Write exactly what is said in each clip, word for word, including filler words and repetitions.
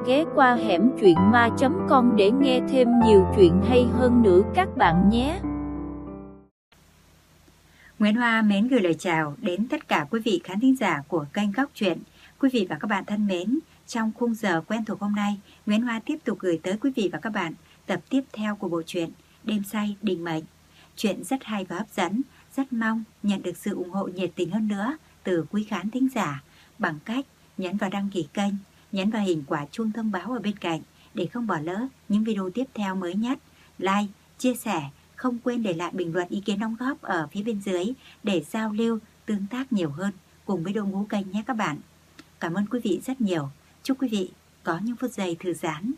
ghé qua hẻm truyện ma chấm com để nghe thêm nhiều chuyện hay hơn nữa các bạn nhé. Nguyễn Hoa mến gửi lời chào đến tất cả quý vị khán thính giả của kênh Góc Truyện. Quý vị và các bạn thân mến, trong khung giờ quen thuộc hôm nay, Nguyễn Hoa tiếp tục gửi tới quý vị và các bạn tập tiếp theo của bộ truyện Đêm Say Định Mệnh. Chuyện rất hay và hấp dẫn, rất mong nhận được sự ủng hộ nhiệt tình hơn nữa từ quý khán thính giả bằng cách nhấn vào đăng ký kênh, nhấn vào hình quả chuông thông báo ở bên cạnh để không bỏ lỡ những video tiếp theo mới nhất. Like, chia sẻ, không quên để lại bình luận ý kiến đóng góp ở phía bên dưới để giao lưu, tương tác nhiều hơn cùng với đội ngũ kênh nhé các bạn. Cảm ơn quý vị rất nhiều. Chúc quý vị có những phút giây thư giãn.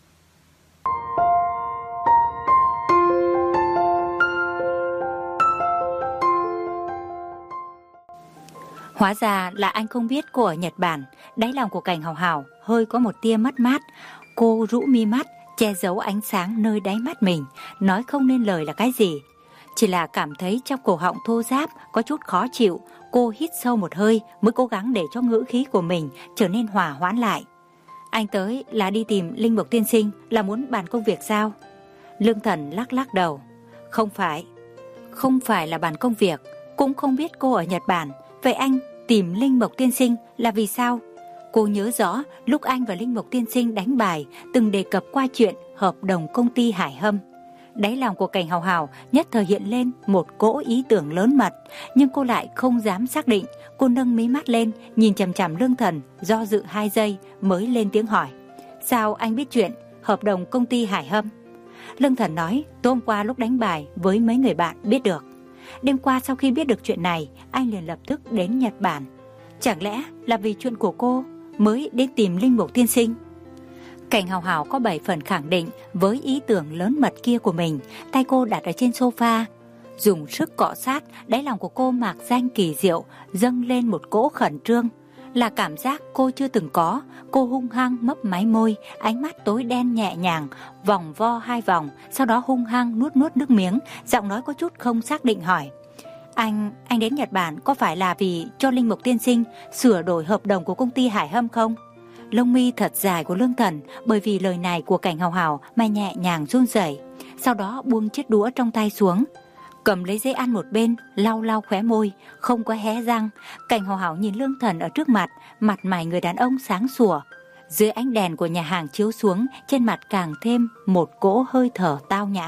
Hóa ra là anh không biết cô ở Nhật Bản. Đáy lòng của Cảnh Hào Hào hơi có một tia mất mát. Cô rũ mi mắt, che giấu ánh sáng nơi đáy mắt mình, nói không nên lời là cái gì. Chỉ là cảm thấy trong cổ họng thô ráp, có chút khó chịu. Cô hít sâu một hơi mới cố gắng để cho ngữ khí của mình trở nên hòa hoãn lại. Anh tới là đi tìm Linh Mục tiên sinh, là muốn bàn công việc sao? Lương Thần lắc lắc đầu. Không phải. Không phải là bàn công việc, cũng không biết cô ở Nhật Bản. Vậy anh tìm Linh Mục tiên sinh là vì sao? Cô nhớ rõ lúc anh và Linh Mục tiên sinh đánh bài từng đề cập qua chuyện hợp đồng công ty Hải Hâm. Đáy lòng của Cảnh Hào Hào nhất thời hiện lên một cỗ ý tưởng lớn mật, nhưng cô lại không dám xác định. Cô nâng mí mắt lên, nhìn chằm chằm Lương Thần, do dự hai giây mới lên tiếng hỏi. Sao anh biết chuyện hợp đồng công ty Hải Hâm? Lương Thần nói, tối hôm qua lúc đánh bài với mấy người bạn biết được. Đêm qua sau khi biết được chuyện này, anh liền lập tức đến Nhật Bản. Chẳng lẽ là vì chuyện của cô mới đến tìm Linh Mục tiên sinh? Cảnh Hào Hào có bảy phần khẳng định với ý tưởng lớn mật kia của mình. Tay cô đặt ở trên sofa, dùng sức cọ sát. Đáy lòng của cô mạc danh kỳ diệu, dâng lên một cỗ khẩn trương, là cảm giác cô chưa từng có. Cô hung hăng mấp máy môi, ánh mắt tối đen nhẹ nhàng, vòng vo hai vòng, sau đó hung hăng nuốt nuốt nước miếng, giọng nói có chút không xác định hỏi. Anh, anh đến Nhật Bản có phải là vì cho Linh Mục tiên sinh sửa đổi hợp đồng của công ty Hải Hâm không? Lông mi thật dài của Lương Thần bởi vì lời này của Cảnh Hào Hào mà nhẹ nhàng run rẩy, sau đó buông chiếc đũa trong tay xuống, cầm lấy giấy ăn một bên, lau lau khóe môi, không có hé răng. Cảnh Hào Hào nhìn Lương Thần ở trước mặt, mặt mày người đàn ông sáng sủa. Dưới ánh đèn của nhà hàng chiếu xuống, trên mặt càng thêm một cỗ hơi thở tao nhã.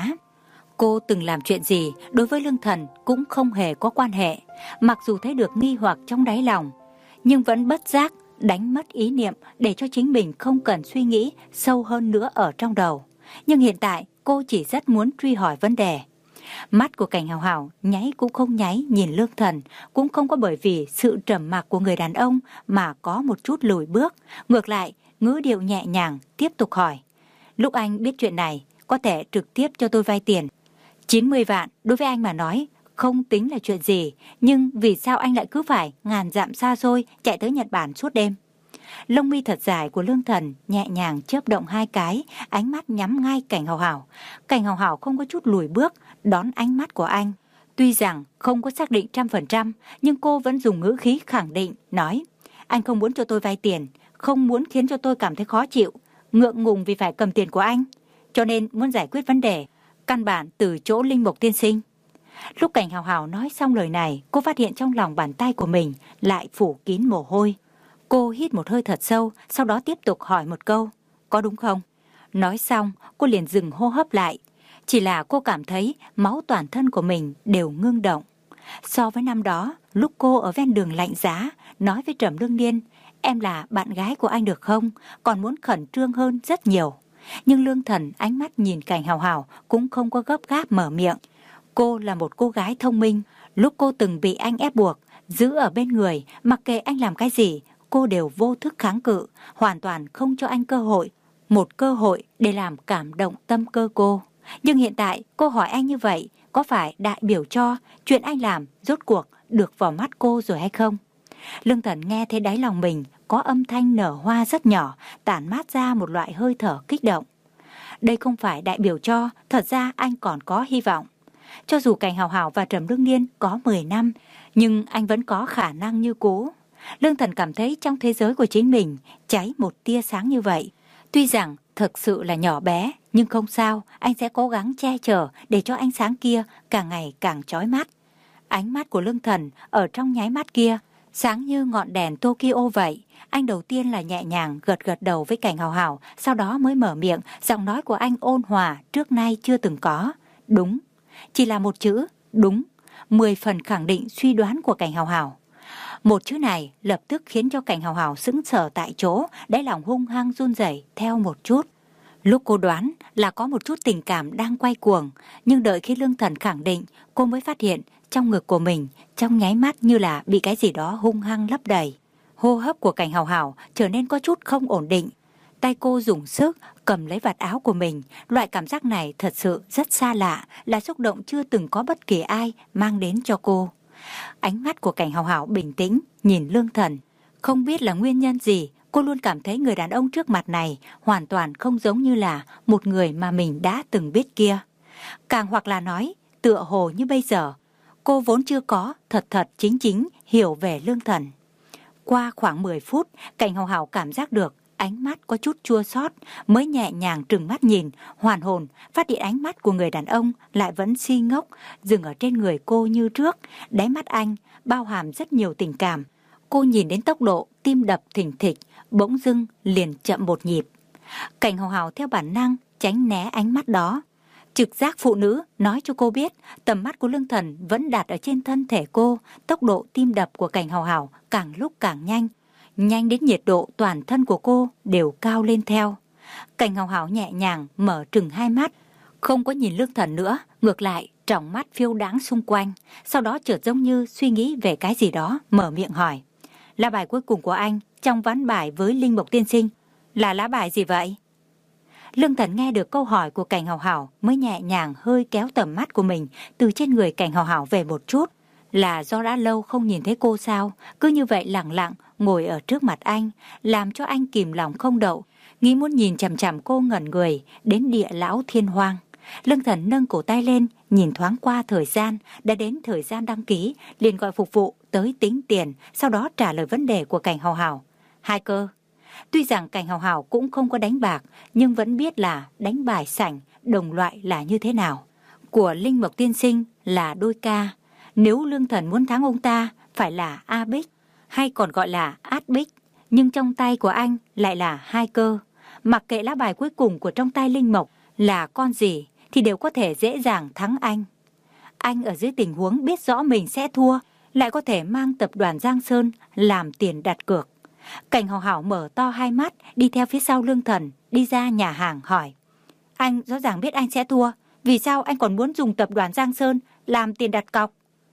Cô từng làm chuyện gì đối với Lương Thần cũng không hề có quan hệ. Mặc dù thấy được nghi hoặc trong đáy lòng, nhưng vẫn bất giác đánh mất ý niệm để cho chính mình không cần suy nghĩ sâu hơn nữa ở trong đầu. Nhưng hiện tại cô chỉ rất muốn truy hỏi vấn đề. Mắt của Cảnh Hào Hào nháy cũng không nháy nhìn Lương Thần, cũng không có bởi vì sự trầm mặc của người đàn ông mà có một chút lùi bước. Ngược lại, ngữ điệu nhẹ nhàng tiếp tục hỏi. Lúc anh biết chuyện này, có thể trực tiếp cho tôi vay tiền. chín mươi vạn đối với anh mà nói không tính là chuyện gì, nhưng vì sao anh lại cứ phải ngàn dặm xa xôi chạy tới Nhật Bản suốt đêm? Lông mi thật dài của Lương Thần nhẹ nhàng chớp động hai cái, ánh mắt nhắm ngay Cảnh Hào Hào. Cảnh Hào Hào không có chút lùi bước đón ánh mắt của anh. Tuy rằng không có xác định trăm phần trăm, nhưng cô vẫn dùng ngữ khí khẳng định nói: anh không muốn cho tôi vay tiền, không muốn khiến cho tôi cảm thấy khó chịu, ngượng ngùng vì phải cầm tiền của anh, cho nên muốn giải quyết vấn đề căn bản từ chỗ Linh Mục tiên sinh. Lúc Cảnh Hào Hào nói xong lời này, cô phát hiện trong lòng bàn tay của mình lại phủ kín mồ hôi. Cô hít một hơi thật sâu, sau đó tiếp tục hỏi một câu, có đúng không? Nói xong, cô liền dừng hô hấp lại. Chỉ là cô cảm thấy máu toàn thân của mình đều ngưng động. So với năm đó, lúc cô ở ven đường lạnh giá, nói với Trầm Lương Niên, em là bạn gái của anh được không? Còn muốn khẩn trương hơn rất nhiều. Nhưng Lương Thần ánh mắt nhìn Cảnh Hào Hào cũng không có gấp gáp mở miệng. Cô là một cô gái thông minh. Lúc cô từng bị anh ép buộc, giữ ở bên người, mặc kệ anh làm cái gì, cô đều vô thức kháng cự, hoàn toàn không cho anh cơ hội. Một cơ hội để làm cảm động tâm cơ cô. Nhưng hiện tại cô hỏi anh như vậy, có phải đại biểu cho chuyện anh làm rốt cuộc được vào mắt cô rồi hay không? Lương Thần nghe thấy đáy lòng mình có âm thanh nở hoa rất nhỏ, tản mát ra một loại hơi thở kích động. Đây không phải đại biểu cho, thật ra anh còn có hy vọng. Cho dù Cảnh Hào Hào và Trầm Lương Niên có mười năm, nhưng anh vẫn có khả năng như cũ. Lương Thần cảm thấy trong thế giới của chính mình cháy một tia sáng như vậy. Tuy rằng thực sự là nhỏ bé, nhưng không sao, anh sẽ cố gắng che chở để cho ánh sáng kia càng ngày càng chói mắt. Ánh mắt của Lương Thần ở trong nháy mắt kia, sáng như ngọn đèn Tokyo vậy. Anh đầu tiên là nhẹ nhàng gật gật đầu với Cảnh Hào Hào, sau đó mới mở miệng, giọng nói của anh ôn hòa trước nay chưa từng có. Đúng, chỉ là một chữ, đúng, mười phần khẳng định suy đoán của Cảnh Hào Hào. Một chữ này lập tức khiến cho Cảnh Hào Hào sững sờ tại chỗ, đáy lòng hung hăng run rẩy theo một chút. Lúc cô đoán là có một chút tình cảm đang quay cuồng, nhưng đợi khi Lương Thần khẳng định, cô mới phát hiện trong ngực của mình trong nháy mắt như là bị cái gì đó hung hăng lấp đầy. Hô hấp của Cảnh Hào Hào trở nên có chút không ổn định. Tay cô dùng sức cầm lấy vạt áo của mình. Loại cảm giác này thật sự rất xa lạ, là xúc động chưa từng có bất kỳ ai mang đến cho cô. Ánh mắt của Cảnh Hào Hào bình tĩnh nhìn Lương Thần. Không biết là nguyên nhân gì, cô luôn cảm thấy người đàn ông trước mặt này hoàn toàn không giống như là một người mà mình đã từng biết kia. Càng hoặc là nói, tựa hồ như bây giờ, cô vốn chưa có thật thật chính chính hiểu về Lương Thần. Qua khoảng mười phút, Cảnh Hào Hào cảm giác được ánh mắt có chút chua xót, mới nhẹ nhàng trừng mắt nhìn, hoàn hồn, phát hiện ánh mắt của người đàn ông lại vẫn si ngốc, dừng ở trên người cô như trước. Đáy mắt anh bao hàm rất nhiều tình cảm. Cô nhìn đến tốc độ tim đập thình thịch, bỗng dưng liền chậm một nhịp. Cảnh Hào Hào theo bản năng tránh né ánh mắt đó. Trực giác phụ nữ nói cho cô biết tầm mắt của Lương Thần vẫn đặt ở trên thân thể cô. Tốc độ tim đập của Cảnh Hào Hào càng lúc càng nhanh, nhanh đến nhiệt độ toàn thân của cô đều cao lên theo. Cảnh Hào Hào nhẹ nhàng mở trừng hai mắt, không có nhìn Lương Thần nữa, ngược lại tròng mắt phiêu đáng xung quanh. Sau đó chợt giống như suy nghĩ về cái gì đó, mở miệng hỏi: lá bài cuối cùng của anh trong ván bài với Linh Mộc tiên sinh là lá bài gì vậy? Lương Thần nghe được câu hỏi của Cảnh Hào Hào mới nhẹ nhàng hơi kéo tầm mắt của mình từ trên người Cảnh Hào Hào về một chút. Là do đã lâu không nhìn thấy cô sao? Cứ như vậy lặng lặng ngồi ở trước mặt anh, làm cho anh kìm lòng không đậu, nghĩ muốn nhìn chằm chằm cô ngẩn người đến địa lão thiên hoang. Lương Thần nâng cổ tay lên, nhìn thoáng qua thời gian, đã đến thời gian đăng ký, liền gọi phục vụ tới tính tiền, sau đó trả lời vấn đề của Cảnh Hào Hào. Hai cơ. Tuy rằng Cảnh Hào Hào cũng không có đánh bạc, nhưng vẫn biết là đánh bài sảnh, đồng loại là như thế nào. Của Linh Mộc tiên sinh là đôi ca. Nếu Lương Thần muốn thắng ông ta, phải là A Bích, hay còn gọi là Át Bích. Nhưng trong tay của anh lại là hai cơ. Mặc kệ lá bài cuối cùng của trong tay Linh Mộc là con gì, thì đều có thể dễ dàng thắng anh. Anh ở dưới tình huống biết rõ mình sẽ thua, lại có thể mang tập đoàn Giang Sơn làm tiền đặt cược. Cảnh Hào Hào mở to hai mắt, đi theo phía sau Lương Thần, đi ra nhà hàng hỏi: anh rõ ràng biết anh sẽ thua, vì sao anh còn muốn dùng tập đoàn Giang Sơn làm tiền đặt cọc?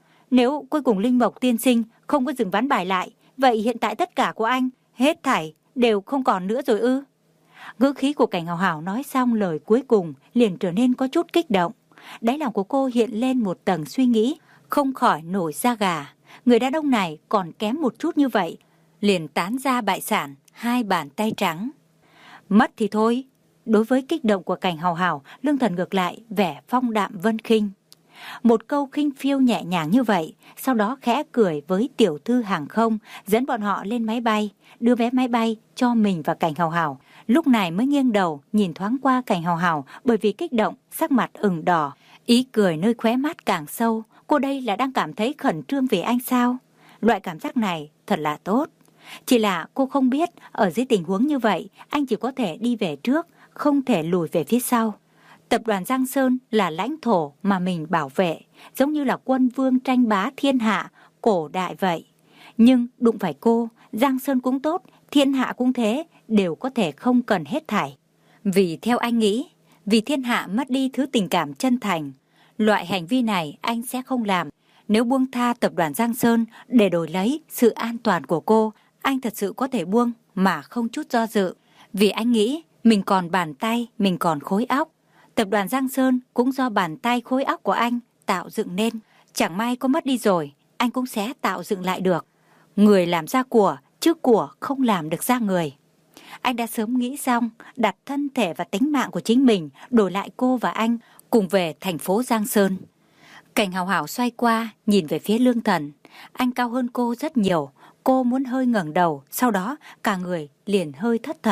Nếu cuối cùng Linh Mộc tiên sinh không có dừng ván bài lại, vậy hiện tại tất cả của anh, hết thảy, đều không còn nữa rồi ư? Ngữ khí của Cảnh Hào Hào nói xong lời cuối cùng liền trở nên có chút kích động. Đáy lòng của cô hiện lên một tầng suy nghĩ, không khỏi nổi da gà. Người đàn ông này còn kém một chút như vậy, liền tán ra bại sản, hai bàn tay trắng. Mất thì thôi. Đối với kích động của Cảnh Hào Hào, Lương Thần ngược lại vẻ phong đạm vân khinh. Một câu khinh phiêu nhẹ nhàng như vậy, sau đó khẽ cười với tiểu thư hàng không, dẫn bọn họ lên máy bay, đưa vé máy bay cho mình và Cảnh Hào Hào. Lúc này mới nghiêng đầu nhìn thoáng qua Cảnh Hào Hào, bởi vì kích động sắc mặt ửng đỏ, ý cười nơi khóe mắt càng sâu. Cô đây là đang cảm thấy khẩn trương về anh sao? Loại cảm giác này thật là tốt. Chỉ là cô không biết ở dưới tình huống như vậy, anh chỉ có thể đi về trước, không thể lùi về phía sau. Tập đoàn Giang Sơn là lãnh thổ mà mình bảo vệ, giống như là quân vương tranh bá thiên hạ, cổ đại vậy. Nhưng đụng phải cô, Giang Sơn cũng tốt, thiên hạ cũng thế, đều có thể không cần hết thảy. Vì theo anh nghĩ, vì thiên hạ mất đi thứ tình cảm chân thành, loại hành vi này anh sẽ không làm. Nếu buông tha tập đoàn Giang Sơn để đổi lấy sự an toàn của cô, anh thật sự có thể buông mà không chút do dự. Vì anh nghĩ mình còn bàn tay, mình còn khối óc. Tập đoàn Giang Sơn cũng do bàn tay khối óc của anh tạo dựng nên. Chẳng may có mất đi rồi, anh cũng sẽ tạo dựng lại được. Người làm ra của, chứ của không làm được ra người. Anh đã sớm nghĩ xong, đặt thân thể và tính mạng của chính mình đổi lại cô và anh cùng về thành phố Giang Sơn. Cảnh Hào Hào xoay qua, nhìn về phía Lương Thần. Anh cao hơn cô rất nhiều. Cô muốn hơi ngẩng đầu, sau đó cả người liền hơi thất thần.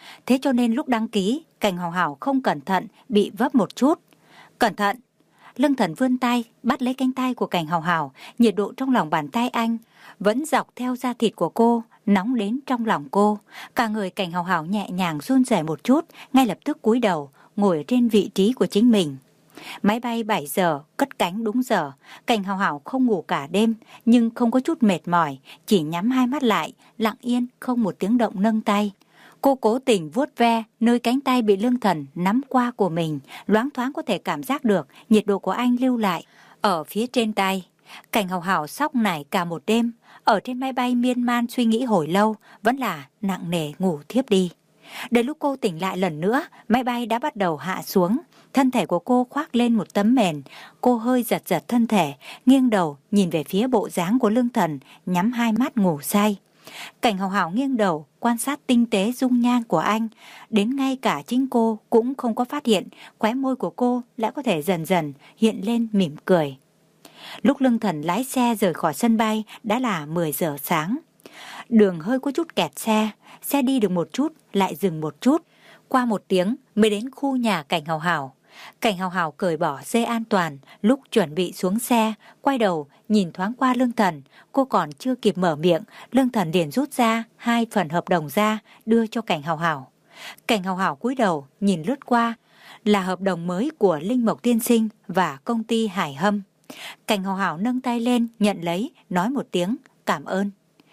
Thế cho nên lúc đăng ký, Cảnh Hào Hào không cẩn thận bị vấp một chút. Cẩn thận! Lương Thần vươn tay bắt lấy cánh tay của Cảnh Hào Hào, nhiệt độ trong lòng bàn tay anh vẫn dọc theo da thịt của cô, nóng đến trong lòng cô. Cả người Cảnh Hào Hào nhẹ nhàng run rẩy một chút, ngay lập tức cúi đầu ngồi trên vị trí của chính mình. Máy bay bảy giờ cất cánh đúng giờ. Cảnh Hào Hào không ngủ cả đêm, nhưng không có chút mệt mỏi, chỉ nhắm hai mắt lại, lặng yên không một tiếng động nâng tay. Cô cố tình vuốt ve nơi cánh tay bị Lương Thần nắm qua của mình, loáng thoáng có thể cảm giác được nhiệt độ của anh lưu lại ở phía trên tay. Cảnh Hào Hào sóc nảy cả một đêm, ở trên máy bay miên man suy nghĩ hồi lâu, vẫn là nặng nề ngủ thiếp đi. Đến lúc cô tỉnh lại lần nữa, máy bay đã bắt đầu hạ xuống. Thân thể của cô khoác lên một tấm mền, cô hơi giật giật thân thể, nghiêng đầu nhìn về phía bộ dáng của Lương Thần, nhắm hai mắt ngủ say. Cảnh Hào Hào nghiêng đầu quan sát tinh tế dung nhan của anh, đến ngay cả chính cô cũng không có phát hiện khóe môi của cô lại có thể dần dần hiện lên mỉm cười. Lúc Lương Thần lái xe rời khỏi sân bay đã là mười giờ sáng. Đường hơi có chút kẹt xe, xe đi được một chút lại dừng một chút. Qua một tiếng mới đến khu nhà Cảnh Hào Hào. Cảnh Hào Hào cởi bỏ dây an toàn, lúc chuẩn bị xuống xe, quay đầu nhìn thoáng qua Lương Thần. Cô còn chưa kịp mở miệng, Lương Thần liền rút ra hai phần hợp đồng ra đưa cho Cảnh Hào Hào. Cảnh Hào Hào cúi đầu nhìn lướt qua, là hợp đồng mới của Linh Mộc Tiên Sinh và công ty Hải Hâm. Cảnh Hào Hào nâng tay lên nhận lấy, nói một tiếng cảm ơn.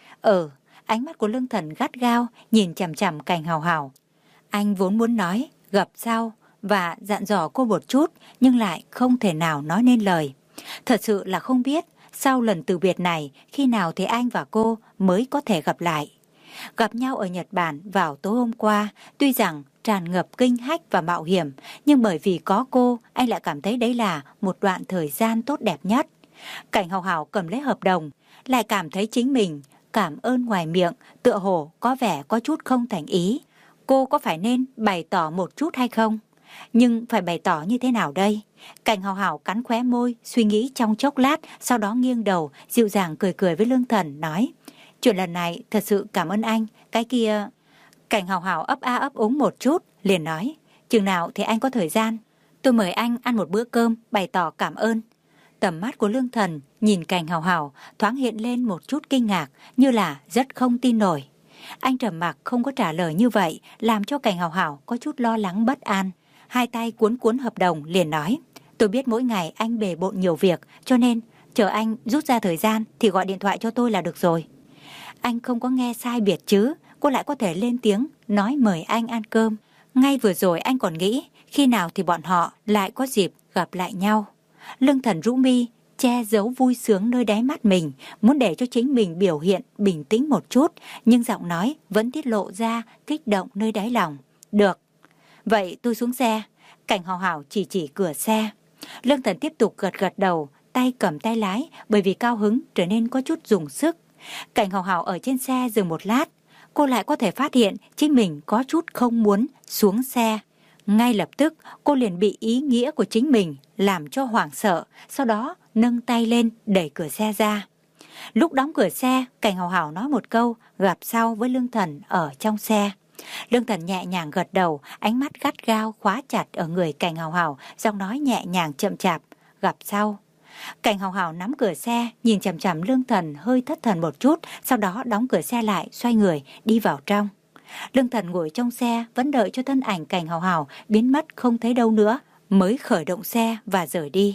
Ừ, ánh mắt của Lương Thần gắt gao nhìn chằm chằm Cảnh Hào Hào. Anh vốn muốn nói gặp sau và dặn dò cô một chút, nhưng lại không thể nào nói nên lời. Thật sự là không biết sau lần từ biệt này khi nào thì anh và cô mới có thể gặp lại. Gặp nhau ở Nhật Bản vào tối hôm qua, tuy rằng tràn ngập kinh hách và mạo hiểm, nhưng bởi vì có cô, anh lại cảm thấy đấy là một đoạn thời gian tốt đẹp nhất. Cảnh Hào Hào cầm lấy hợp đồng, lại cảm thấy chính mình cảm ơn ngoài miệng, tựa hồ có vẻ có chút không thành ý. Cô có phải nên bày tỏ một chút hay không? Nhưng phải bày tỏ như thế nào đây? Cảnh Hào Hào cắn khóe môi, suy nghĩ trong chốc lát, sau đó nghiêng đầu, dịu dàng cười cười với Lương Thần, nói: chuyện lần này thật sự cảm ơn anh, cái kia... Cảnh Hào Hào ấp a ấp úng một chút, liền nói: chừng nào thì anh có thời gian, tôi mời anh ăn một bữa cơm, bày tỏ cảm ơn. Tầm mắt của Lương Thần nhìn Cảnh Hào Hào thoáng hiện lên một chút kinh ngạc, như là rất không tin nổi. Anh trầm mặc không có trả lời như vậy, làm cho Cảnh Hào Hào có chút lo lắng bất an. Hai tay cuốn cuốn hợp đồng liền nói: tôi biết mỗi ngày anh bề bộn nhiều việc, cho nên chờ anh rút ra thời gian thì gọi điện thoại cho tôi là được rồi. Anh không có nghe sai biệt chứ? Cô lại có thể lên tiếng nói mời anh ăn cơm. Ngay vừa rồi anh còn nghĩ khi nào thì bọn họ lại có dịp gặp lại nhau. Lương Thần rũ mi, che giấu vui sướng nơi đáy mắt mình, muốn để cho chính mình biểu hiện bình tĩnh một chút, nhưng giọng nói vẫn tiết lộ ra kích động nơi đáy lòng. Được, vậy tôi xuống xe. Cảnh Hào Hào chỉ chỉ cửa xe. Lương Thần tiếp tục gật gật đầu, tay cầm tay lái, bởi vì cao hứng trở nên có chút dùng sức. Cảnh Hào Hào ở trên xe dừng một lát, cô lại có thể phát hiện chính mình có chút không muốn xuống xe. Ngay lập tức cô liền bị ý nghĩa của chính mình làm cho hoảng sợ, sau đó nâng tay lên đẩy cửa xe ra. Lúc đóng cửa xe, Cảnh Hào Hào nói một câu gặp sau với Lương Thần ở trong xe. Lương Thần nhẹ nhàng gật đầu, ánh mắt gắt gao khóa chặt ở người Cảnh Hào Hào, giọng nói nhẹ nhàng chậm chạp: gặp sau. Cảnh Hào Hào nắm cửa xe, nhìn chằm chằm Lương Thần hơi thất thần một chút, sau đó đóng cửa xe lại, xoay người đi vào trong. Lương Thần ngồi trong xe vẫn đợi cho thân ảnh Cảnh Hào Hào biến mất không thấy đâu nữa, mới khởi động xe và rời đi.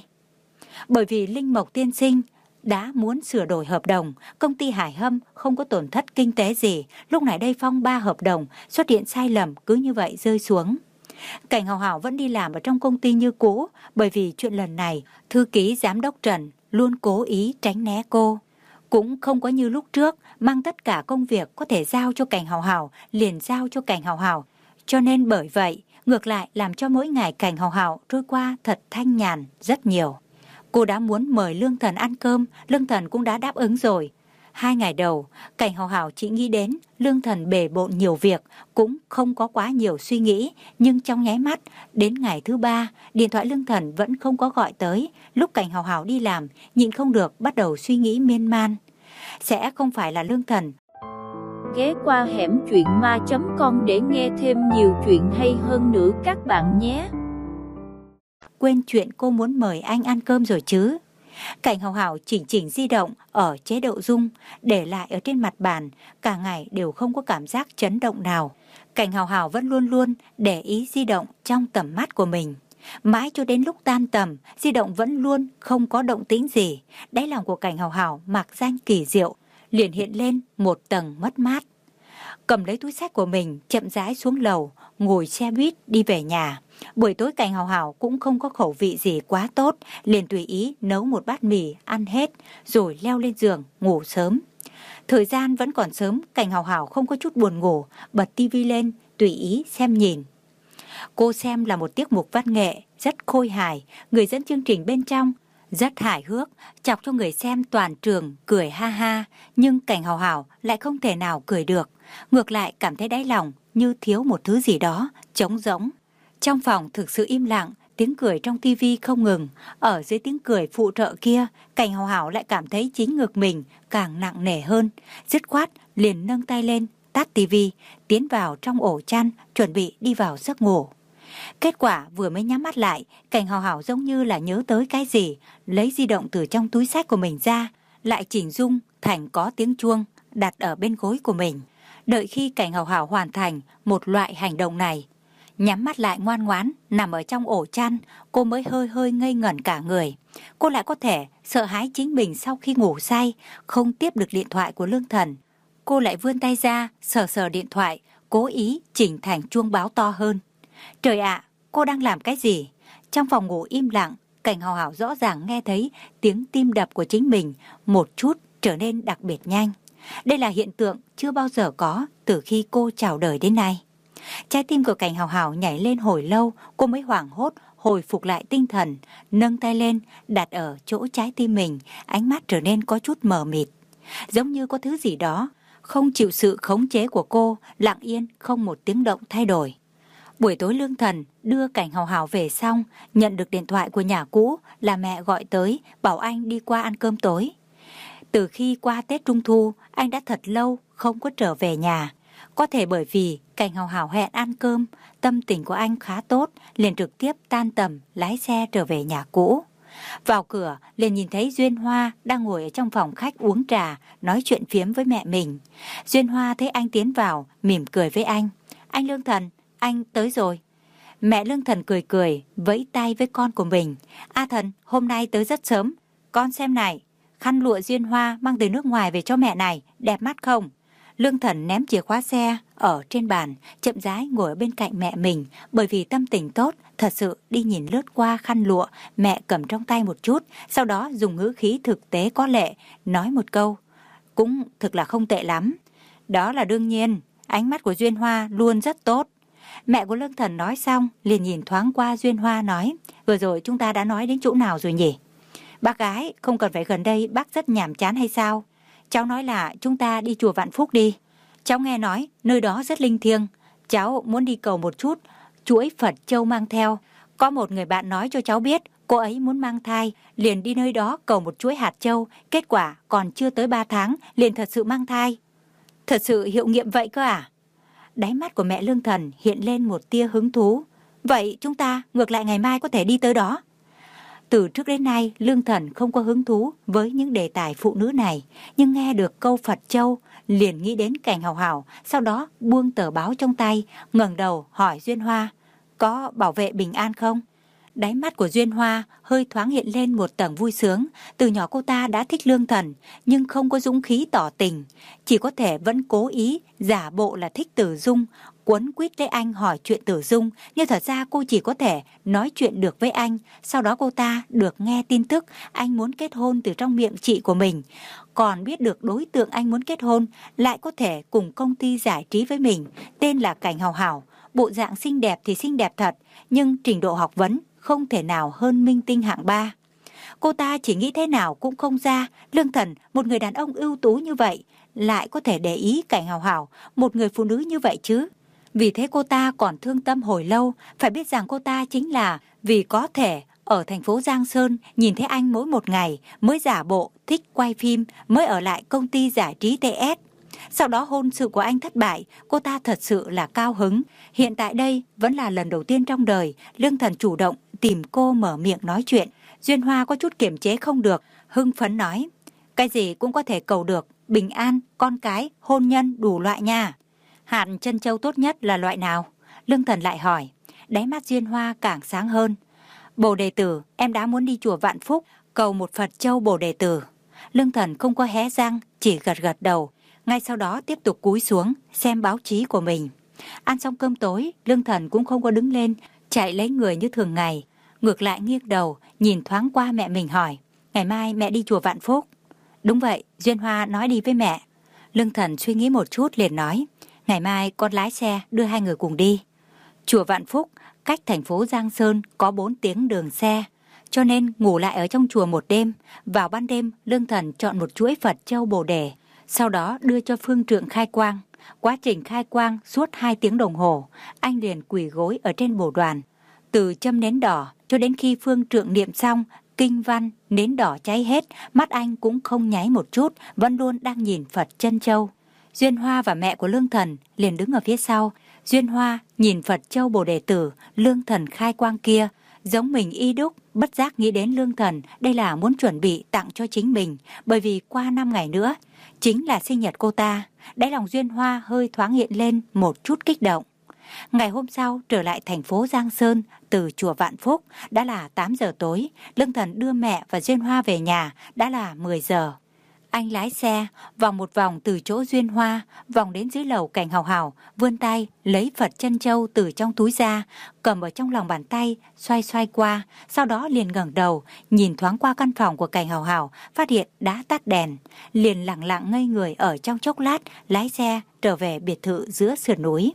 Bởi vì Linh Mộc Tiên Sinh đã muốn sửa đổi hợp đồng, công ty Hải Hâm không có tổn thất kinh tế gì. Lúc này đây phong ba hợp đồng xuất hiện sai lầm cứ như vậy rơi xuống. Cảnh Hào Hào vẫn đi làm ở trong công ty như cũ, bởi vì chuyện lần này thư ký giám đốc Trần luôn cố ý tránh né cô. Cũng không có như lúc trước mang tất cả công việc có thể giao cho Cảnh Hào Hào liền giao cho Cảnh Hào Hào. Cho nên bởi vậy ngược lại làm cho mỗi ngày Cảnh Hào Hào trôi qua thật thanh nhàn rất nhiều. Cô đã muốn mời Lương Thần ăn cơm, Lương Thần cũng đã đáp ứng rồi. Hai ngày đầu, Cảnh Hào Hào chỉ nghĩ đến Lương Thần bề bộn nhiều việc, cũng không có quá nhiều suy nghĩ. Nhưng trong nháy mắt, đến ngày thứ ba, điện thoại Lương Thần vẫn không có gọi tới. Lúc Cảnh Hào Hào đi làm, nhịn không được bắt đầu suy nghĩ miên man. Sẽ không phải là Lương Thần ghé qua hẻm truyện ma chấm com để nghe thêm nhiều chuyện hay hơn nữa các bạn nhé. Quên chuyện cô muốn mời anh ăn cơm rồi chứ? Cảnh Hào Hào chỉnh chỉnh di động ở chế độ rung, để lại ở trên mặt bàn, cả ngày đều không có cảm giác chấn động nào. Cảnh Hào Hào vẫn luôn luôn để ý di động trong tầm mắt của mình. Mãi cho đến lúc tan tầm, di động vẫn luôn không có động tĩnh gì. Đáy lòng của Cảnh Hào Hào mặc danh kỳ diệu, liền hiện lên một tầng mất mát. Cầm lấy túi xách của mình, chậm rãi xuống lầu, ngồi xe buýt đi về nhà. Buổi tối Cảnh Hào Hào cũng không có khẩu vị gì quá tốt, liền tùy ý nấu một bát mì ăn hết, rồi leo lên giường ngủ sớm. Thời gian vẫn còn sớm, Cảnh Hào Hào không có chút buồn ngủ, bật tivi lên, tùy ý xem nhìn. Cô xem là một tiết mục văn nghệ rất khôi hài, người dẫn chương trình bên trong rất hài hước, chọc cho người xem toàn trường cười ha ha, nhưng Cảnh Hào Hào lại không thể nào cười được, ngược lại cảm thấy đáy lòng như thiếu một thứ gì đó, trống rỗng. Trong phòng thực sự im lặng, tiếng cười trong tivi không ngừng, ở dưới tiếng cười phụ trợ kia, Cảnh Hào Hào lại cảm thấy chính ngực mình càng nặng nề hơn, dứt khoát liền nâng tay lên, tắt tivi, tiến vào trong ổ chăn, chuẩn bị đi vào giấc ngủ. Kết quả vừa mới nhắm mắt lại, Cảnh Hào Hào giống như là nhớ tới cái gì, lấy di động từ trong túi xách của mình ra, lại chỉnh rung thành có tiếng chuông, đặt ở bên gối của mình. Đợi khi Cảnh Hào Hào hoàn thành một loại hành động này, nhắm mắt lại ngoan ngoãn, nằm ở trong ổ chăn, cô mới hơi hơi ngây ngẩn cả người. Cô lại có thể sợ hãi chính mình sau khi ngủ say, không tiếp được điện thoại của Lương Thần. Cô lại vươn tay ra, sờ sờ điện thoại, cố ý chỉnh thành chuông báo to hơn. Trời ạ, cô đang làm cái gì? Trong phòng ngủ im lặng, Cảnh Hào Hào rõ ràng nghe thấy tiếng tim đập của chính mình một chút trở nên đặc biệt nhanh. Đây là hiện tượng chưa bao giờ có từ khi cô chào đời đến nay. Trái tim của Cảnh Hào Hào nhảy lên hồi lâu, cô mới hoảng hốt hồi phục lại tinh thần, nâng tay lên đặt ở chỗ trái tim mình, ánh mắt trở nên có chút mờ mịt, giống như có thứ gì đó không chịu sự khống chế của cô, lặng yên không một tiếng động thay đổi. Buổi tối Lương Thần đưa Cảnh Hào Hào về xong, nhận được điện thoại của nhà cũ là mẹ gọi tới bảo anh đi qua ăn cơm tối. Từ khi qua Tết Trung Thu, anh đã thật lâu không có trở về nhà. Có thể bởi vì Cảnh Hào Hào hẹn ăn cơm, tâm tình của anh khá tốt, liền trực tiếp tan tầm lái xe trở về nhà cũ. Vào cửa liền nhìn thấy Duyên Hoa đang ngồi ở trong phòng khách uống trà, nói chuyện phiếm với mẹ mình. Duyên Hoa thấy anh tiến vào, mỉm cười với anh. Anh Lương Thần, anh tới rồi. Mẹ Lương Thần cười cười, vẫy tay với con của mình. A Thần, hôm nay tới rất sớm. Con xem này, khăn lụa Duyên Hoa mang từ nước ngoài về cho mẹ này, đẹp mắt không? Lương Thần ném chìa khóa xe ở trên bàn, chậm rãi ngồi ở bên cạnh mẹ mình, bởi vì tâm tình tốt, thật sự đi nhìn lướt qua khăn lụa mẹ cầm trong tay một chút, sau đó dùng ngữ khí thực tế có lệ, nói một câu, cũng thực là không tệ lắm. Đó là đương nhiên, ánh mắt của Duyên Hoa luôn rất tốt. Mẹ của Lương Thần nói xong, liền nhìn thoáng qua Duyên Hoa nói, vừa rồi chúng ta đã nói đến chỗ nào rồi nhỉ? Bác gái, không cần phải gần đây bác rất nhàm chán hay sao? Cháu nói là chúng ta đi chùa Vạn Phúc đi. Cháu nghe nói nơi đó rất linh thiêng. Cháu muốn đi cầu một chút chuỗi Phật châu mang theo. Có một người bạn nói cho cháu biết cô ấy muốn mang thai, liền đi nơi đó cầu một chuỗi hạt châu. Kết quả còn chưa tới ba tháng liền thật sự mang thai. Thật sự hiệu nghiệm vậy cơ à? Đáy mắt của mẹ Lương Thần hiện lên một tia hứng thú. Vậy chúng ta ngược lại ngày mai có thể đi tới đó. Từ trước đến nay, Lương Thần không có hứng thú với những đề tài phụ nữ này, nhưng nghe được câu Phật châu, liền nghĩ đến Cảnh Hào Hào, sau đó buông tờ báo trong tay, ngẩng đầu hỏi Duyên Hoa, có bảo vệ bình an không? Đáy mắt của Duyên Hoa hơi thoáng hiện lên một tầng vui sướng, từ nhỏ cô ta đã thích Lương Thần, nhưng không có dũng khí tỏ tình, chỉ có thể vẫn cố ý giả bộ là thích Tử Dung, quấn quýt lấy anh hỏi chuyện Tử Dung, nhưng thật ra cô chỉ có thể nói chuyện được với anh. Sau đó cô ta được nghe tin tức anh muốn kết hôn từ trong miệng chị của mình, còn biết được đối tượng anh muốn kết hôn lại có thể cùng công ty giải trí với mình, tên là Cảnh Hào Hào. Bộ dạng xinh đẹp thì xinh đẹp thật, nhưng trình độ học vấn không thể nào hơn minh tinh hạng ba. Cô ta chỉ nghĩ thế nào cũng không ra, Lương Thần, một người đàn ông ưu tú như vậy, lại có thể để ý Cảnh Hào Hào, một người phụ nữ như vậy chứ. Vì thế cô ta còn thương tâm hồi lâu, phải biết rằng cô ta chính là vì có thể ở thành phố Giang Sơn nhìn thấy anh mỗi một ngày mới giả bộ thích quay phim, mới ở lại công ty giải trí tê ét. Sau đó hôn sự của anh thất bại, cô ta thật sự là cao hứng. Hiện tại đây vẫn là lần đầu tiên trong đời Lương Thần chủ động tìm cô mở miệng nói chuyện. Duyên Hoa có chút kiềm chế không được, hưng phấn nói: cái gì cũng có thể cầu được, bình an, con cái, hôn nhân đủ loại nha. Hạt chân châu tốt nhất là loại nào? Lương Thần lại hỏi. Đáy mắt Duyên Hoa càng sáng hơn. Bồ Đề Tử, em đã muốn đi chùa Vạn Phúc cầu một Phật châu Bồ Đề Tử. Lương Thần không có hé răng, chỉ gật gật đầu. Ngay sau đó tiếp tục cúi xuống xem báo chí của mình. Ăn xong cơm tối, Lương Thần cũng không có đứng lên chạy lấy người như thường ngày, ngược lại nghiêng đầu nhìn thoáng qua mẹ mình hỏi: ngày mai mẹ đi chùa Vạn Phúc? Đúng vậy, Duyên Hoa nói đi với mẹ. Lương Thần suy nghĩ một chút liền nói: ngày mai con lái xe đưa hai người cùng đi. Chùa Vạn Phúc cách thành phố Giang Sơn có bốn tiếng đường xe, cho nên ngủ lại ở trong chùa một đêm. Vào ban đêm, Lương Thần chọn một chuỗi Phật châu Bồ Đề, sau đó đưa cho phương trượng khai quang. Quá trình khai quang suốt hai tiếng đồng hồ, anh liền quỳ gối ở trên bồ đoàn, từ châm nến đỏ cho đến khi phương trượng niệm xong kinh văn, nến đỏ cháy hết, mắt anh cũng không nháy một chút, vẫn luôn đang nhìn Phật chân châu. Duyên Hoa và mẹ của Lương Thần liền đứng ở phía sau. Duyên Hoa nhìn Phật châu Bồ Đề Tử, Lương Thần khai quang kia, giống mình y đúc, bất giác nghĩ đến Lương Thần đây là muốn chuẩn bị tặng cho chính mình, bởi vì qua năm ngày nữa chính là sinh nhật cô ta. Đáy lòng Duyên Hoa hơi thoáng hiện lên một chút kích động. Ngày hôm sau trở lại thành phố Giang Sơn từ chùa Vạn Phúc đã là tám giờ tối. Lương Thần đưa mẹ và Duyên Hoa về nhà đã là mười giờ. Anh lái xe vòng một vòng từ chỗ Duyên Hoa, vòng đến dưới lầu Cảnh Hào Hào, vươn tay lấy Phật chân châu từ trong túi ra, cầm ở trong lòng bàn tay, xoay xoay qua, sau đó liền ngẩng đầu, nhìn thoáng qua căn phòng của Cảnh Hào Hào, phát hiện đã tắt đèn, liền lặng lặng ngây người ở trong chốc lát, lái xe trở về biệt thự giữa sườn núi.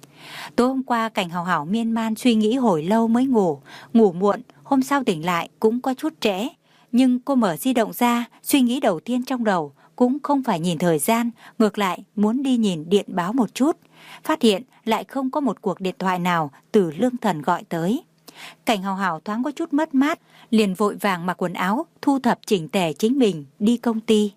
Tối hôm qua Cảnh Hào Hào miên man suy nghĩ hồi lâu mới ngủ, ngủ muộn, hôm sau tỉnh lại cũng có chút trễ. Nhưng cô mở di động ra, suy nghĩ đầu tiên trong đầu cũng không phải nhìn thời gian, ngược lại muốn đi nhìn điện báo một chút. Phát hiện lại không có một cuộc điện thoại nào từ Lương Thần gọi tới. Cảnh Hào Hào thoáng có chút mất mát, liền vội vàng mặc quần áo, thu thập chỉnh tề chính mình đi công ty.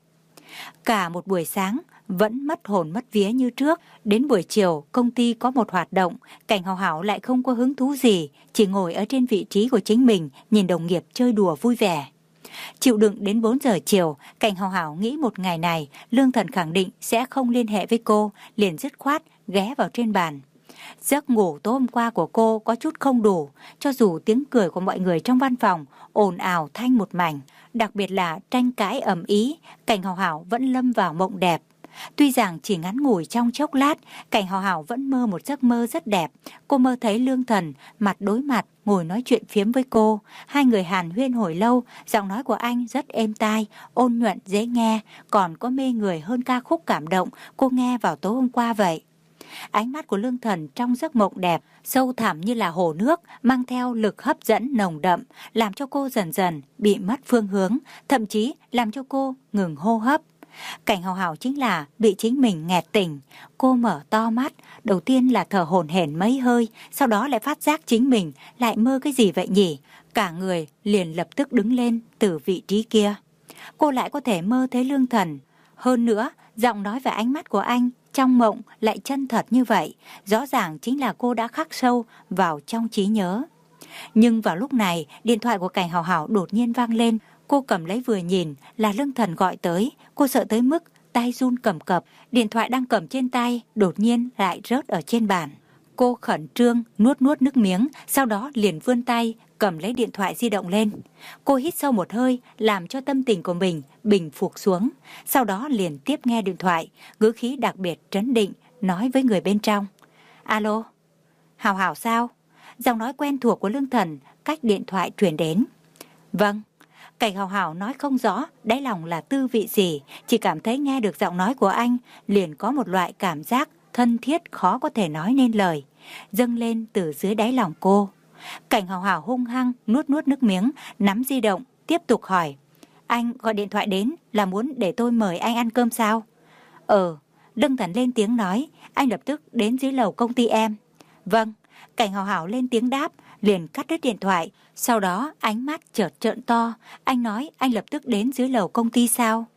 Cả một buổi sáng vẫn mất hồn mất vía như trước. Đến buổi chiều công ty có một hoạt động, Cảnh Hào Hào lại không có hứng thú gì, chỉ ngồi ở trên vị trí của chính mình nhìn đồng nghiệp chơi đùa vui vẻ. Chịu đựng đến bốn giờ chiều, Cảnh Hào Hào nghĩ một ngày này Lương Thần khẳng định sẽ không liên hệ với cô, liền dứt khoát ghé vào trên bàn. Giấc ngủ tối hôm qua của cô có chút không đủ, cho dù tiếng cười của mọi người trong văn phòng ồn ào thanh một mảnh, đặc biệt là tranh cãi ầm ĩ, Cảnh Hào Hào vẫn lâm vào mộng đẹp. Tuy rằng chỉ ngắn ngủi trong chốc lát, Cảnh Hào Hào vẫn mơ một giấc mơ rất đẹp. Cô mơ thấy Lương Thần mặt đối mặt ngồi nói chuyện phiếm với cô. Hai người hàn huyên hồi lâu, giọng nói của anh rất êm tai, ôn nhuận dễ nghe, còn có mê người hơn ca khúc cảm động cô nghe vào tối hôm qua vậy. Ánh mắt của Lương Thần trong giấc mộng đẹp, sâu thẳm như là hồ nước, mang theo lực hấp dẫn nồng đậm, làm cho cô dần dần bị mất phương hướng, thậm chí làm cho cô ngừng hô hấp. Cảnh Hào Hào chính là bị chính mình nghẹt tỉnh. Cô mở to mắt, đầu tiên là thở hổn hển mấy hơi, sau đó lại phát giác chính mình lại mơ cái gì vậy nhỉ. Cả người liền lập tức đứng lên từ vị trí kia. Cô lại có thể mơ thấy Lương Thần. Hơn nữa, giọng nói và ánh mắt của anh trong mộng lại chân thật như vậy, rõ ràng chính là cô đã khắc sâu vào trong trí nhớ. Nhưng vào lúc này, điện thoại của Cảnh Hào Hào đột nhiên vang lên. Cô cầm lấy vừa nhìn là Lương Thần gọi tới, cô sợ tới mức tay run cầm cập, điện thoại đang cầm trên tay đột nhiên lại rớt ở trên bàn. Cô khẩn trương nuốt nuốt nước miếng, sau đó liền vươn tay cầm lấy điện thoại di động lên. Cô hít sâu một hơi, làm cho tâm tình của mình bình phục xuống, sau đó liền tiếp nghe điện thoại, ngữ khí đặc biệt trấn định nói với người bên trong. Alo, Hào Hào sao? Giọng nói quen thuộc của Lương Thần cách điện thoại truyền đến. Vâng. Cảnh Hào Hào nói không rõ đáy lòng là tư vị gì, chỉ cảm thấy nghe được giọng nói của anh liền có một loại cảm giác thân thiết khó có thể nói nên lời, dâng lên từ dưới đáy lòng cô. Cảnh Hào Hào hung hăng nuốt nuốt nước miếng, nắm di động, tiếp tục hỏi. Anh gọi điện thoại đến là muốn để tôi mời anh ăn cơm sao? Ờ, Lương Thần lên tiếng nói, anh lập tức đến dưới lầu công ty em. Vâng, Cảnh Hào Hào lên tiếng đáp, liền cắt đứt điện thoại, sau đó ánh mắt chợt trợn to. Anh nói anh lập tức đến dưới lầu công ty sao?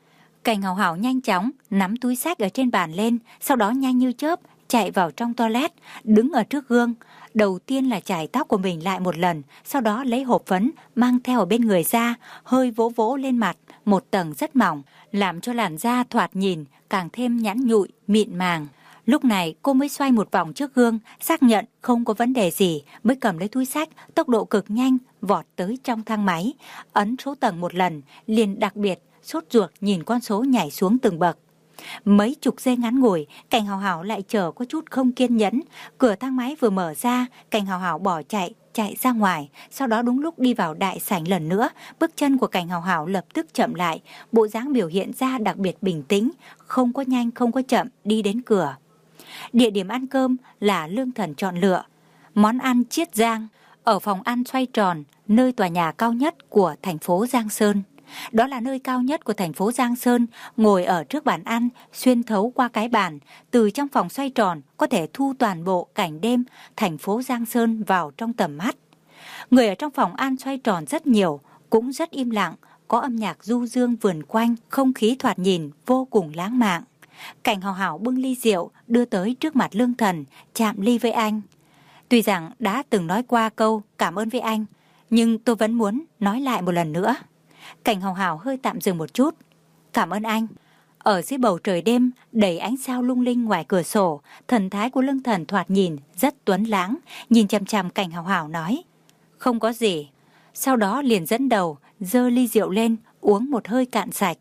Cảnh Hào Hào nhanh chóng nắm túi xách ở trên bàn lên, sau đó nhanh như chớp chạy vào trong toilet, đứng ở trước gương. Đầu tiên là chải tóc của mình lại một lần, sau đó lấy hộp phấn mang theo ở bên người ra, hơi vỗ vỗ lên mặt, một tầng rất mỏng, làm cho làn da thoạt nhìn càng thêm nhẵn nhụi, mịn màng. Lúc này cô mới xoay một vòng trước gương, xác nhận không có vấn đề gì, mới cầm lấy túi xách, tốc độ cực nhanh, vọt tới trong thang máy, ấn số tầng một lần, liền đặc biệt sốt ruột nhìn con số nhảy xuống từng bậc. Mấy chục giây ngắn ngủi, Cảnh Hào Hào lại chờ có chút không kiên nhẫn. Cửa thang máy vừa mở ra, Cảnh Hào Hào bỏ chạy, chạy ra ngoài. Sau đó đúng lúc đi vào đại sảnh lần nữa, bước chân của Cảnh Hào Hào lập tức chậm lại. Bộ dáng biểu hiện ra đặc biệt bình tĩnh, không có nhanh không có chậm, đi đến cửa. Địa điểm ăn cơm là Lương Thần chọn lựa. Món ăn chiết giang, ở phòng ăn xoay tròn, nơi tòa nhà cao nhất của thành phố Giang Sơn. Đó là nơi cao nhất của thành phố Giang Sơn, ngồi ở trước bàn ăn, xuyên thấu qua cái bàn, từ trong phòng xoay tròn có thể thu toàn bộ cảnh đêm thành phố Giang Sơn vào trong tầm mắt. Người ở trong phòng ăn xoay tròn rất nhiều, cũng rất im lặng, có âm nhạc du dương vườn quanh, không khí thoạt nhìn vô cùng lãng mạn. Cảnh Hào Hào bưng ly rượu đưa tới trước mặt Lương Thần, chạm ly với anh. Tuy rằng đã từng nói qua câu cảm ơn với anh, nhưng tôi vẫn muốn nói lại một lần nữa. Cảnh Hào Hào hơi tạm dừng một chút. Cảm ơn anh. Ở dưới bầu trời đêm đầy ánh sao lung linh ngoài cửa sổ, thần thái của Lương Thần thoạt nhìn rất tuấn lãng, nhìn chằm chằm Cảnh Hào Hào nói: Không có gì. Sau đó liền dẫn đầu giơ ly rượu lên, uống một hơi cạn sạch.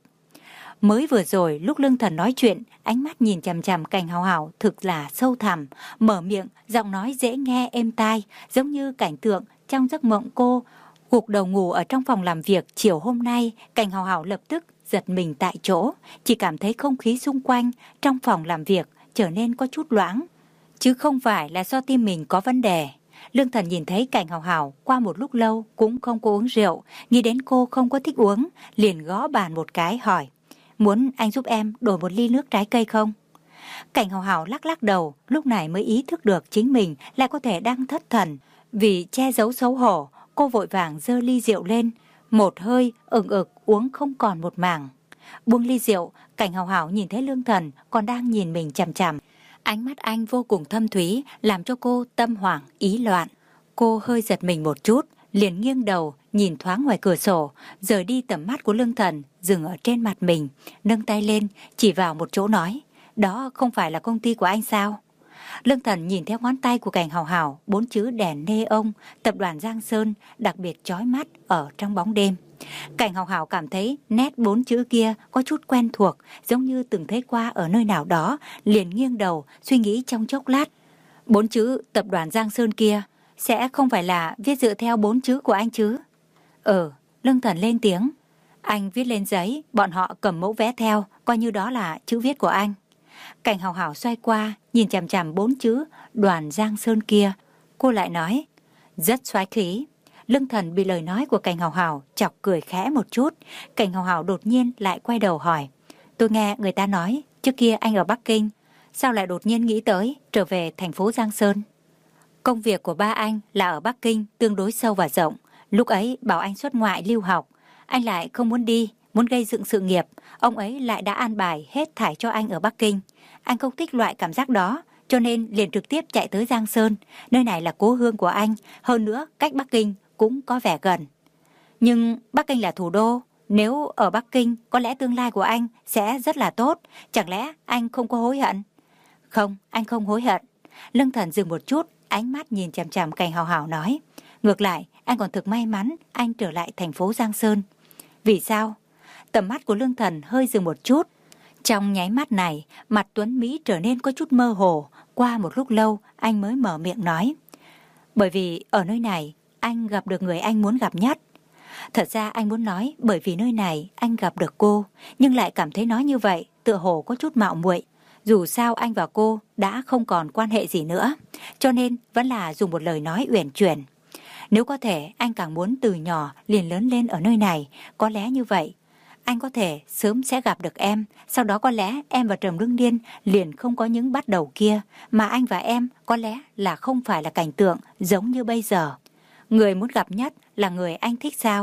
Mới vừa rồi lúc Lương Thần nói chuyện, ánh mắt nhìn chằm chằm Cảnh Hào Hào thực là sâu thẳm, mở miệng, giọng nói dễ nghe êm tai, giống như cảnh tượng trong giấc mộng cô gục đầu ngủ ở trong phòng làm việc chiều hôm nay. Cảnh Hào Hào lập tức giật mình tại chỗ, chỉ cảm thấy không khí xung quanh trong phòng làm việc trở nên có chút loãng, chứ không phải là do tim mình có vấn đề. Lương Thần nhìn thấy Cảnh Hào Hào qua một lúc lâu cũng không có uống rượu, nghĩ đến cô không có thích uống, liền gõ bàn một cái hỏi: Muốn anh giúp em đổi một ly nước trái cây không? Cảnh Hào Hào lắc lắc đầu, lúc này mới ý thức được chính mình lại có thể đang thất thần. Vì che giấu xấu hổ, cô vội vàng giơ ly rượu lên, một hơi ửng ực uống không còn một mảng. Buông ly rượu, Cảnh Hào Hào nhìn thấy Lương Thần còn đang nhìn mình chằm chằm. Ánh mắt anh vô cùng thâm thúy, làm cho cô tâm hoảng ý loạn. Cô hơi giật mình một chút, liền nghiêng đầu nhìn thoáng ngoài cửa sổ, rời đi tầm mắt của Lương Thần dừng ở trên mặt mình, nâng tay lên chỉ vào một chỗ nói: Đó không phải là công ty của anh sao? Lương Thần nhìn theo ngón tay của Cảnh Hào Hào, bốn chữ đèn neon tập đoàn Giang Sơn đặc biệt chói mắt ở trong bóng đêm. Cảnh Hào Hào cảm thấy nét bốn chữ kia có chút quen thuộc, giống như từng thấy qua ở nơi nào đó, liền nghiêng đầu suy nghĩ trong chốc lát. Bốn chữ tập đoàn Giang Sơn kia sẽ không phải là viết dựa theo bốn chữ của anh chứ? Ừ, Lương Thần lên tiếng. Anh viết lên giấy, bọn họ cầm mẫu vẽ theo, coi như đó là chữ viết của anh. Cảnh Hào Hào xoay qua, nhìn chằm chằm bốn chữ đoàn Giang Sơn kia. Cô lại nói: Rất xoái khí. Lương Thần bị lời nói của Cảnh Hào Hào chọc cười khẽ một chút. Cảnh Hào Hào đột nhiên lại quay đầu hỏi: Tôi nghe người ta nói trước kia anh ở Bắc Kinh, sao lại đột nhiên nghĩ tới trở về thành phố Giang Sơn? Công việc của ba anh là ở Bắc Kinh tương đối sâu và rộng. Lúc ấy bảo anh xuất ngoại lưu học, anh lại không muốn đi, muốn gây dựng sự nghiệp. Ông ấy lại đã an bài hết thảy cho anh ở Bắc Kinh. Anh không thích loại cảm giác đó, cho nên liền trực tiếp chạy tới Giang Sơn. Nơi này là cố hương của anh, hơn nữa cách Bắc Kinh cũng có vẻ gần. Nhưng Bắc Kinh là thủ đô, nếu ở Bắc Kinh có lẽ tương lai của anh sẽ rất là tốt. Chẳng lẽ anh không có hối hận? Không, anh không hối hận. Lương Thần dừng một chút, ánh mắt nhìn chằm chằm Cảnh Hào Hào nói: Ngược lại, anh còn thực may mắn anh trở lại thành phố Giang Sơn. Vì sao? Tầm mắt của Lương Thần hơi dừng một chút. Trong nháy mắt này, mặt Tuấn Mỹ trở nên có chút mơ hồ. Qua một lúc lâu, anh mới mở miệng nói: Bởi vì ở nơi này, anh gặp được người anh muốn gặp nhất. Thật ra anh muốn nói bởi vì nơi này anh gặp được cô, nhưng lại cảm thấy nói như vậy tựa hồ có chút mạo muội. Dù sao anh và cô đã không còn quan hệ gì nữa, cho nên vẫn là dùng một lời nói uyển chuyển. Nếu có thể, anh càng muốn từ nhỏ liền lớn lên ở nơi này. Có lẽ như vậy, anh có thể sớm sẽ gặp được em. Sau đó có lẽ em và Trầm Lương Điên liền không có những bắt đầu kia, mà anh và em có lẽ là không phải là cảnh tượng giống như bây giờ. Người muốn gặp nhất là người anh thích sao?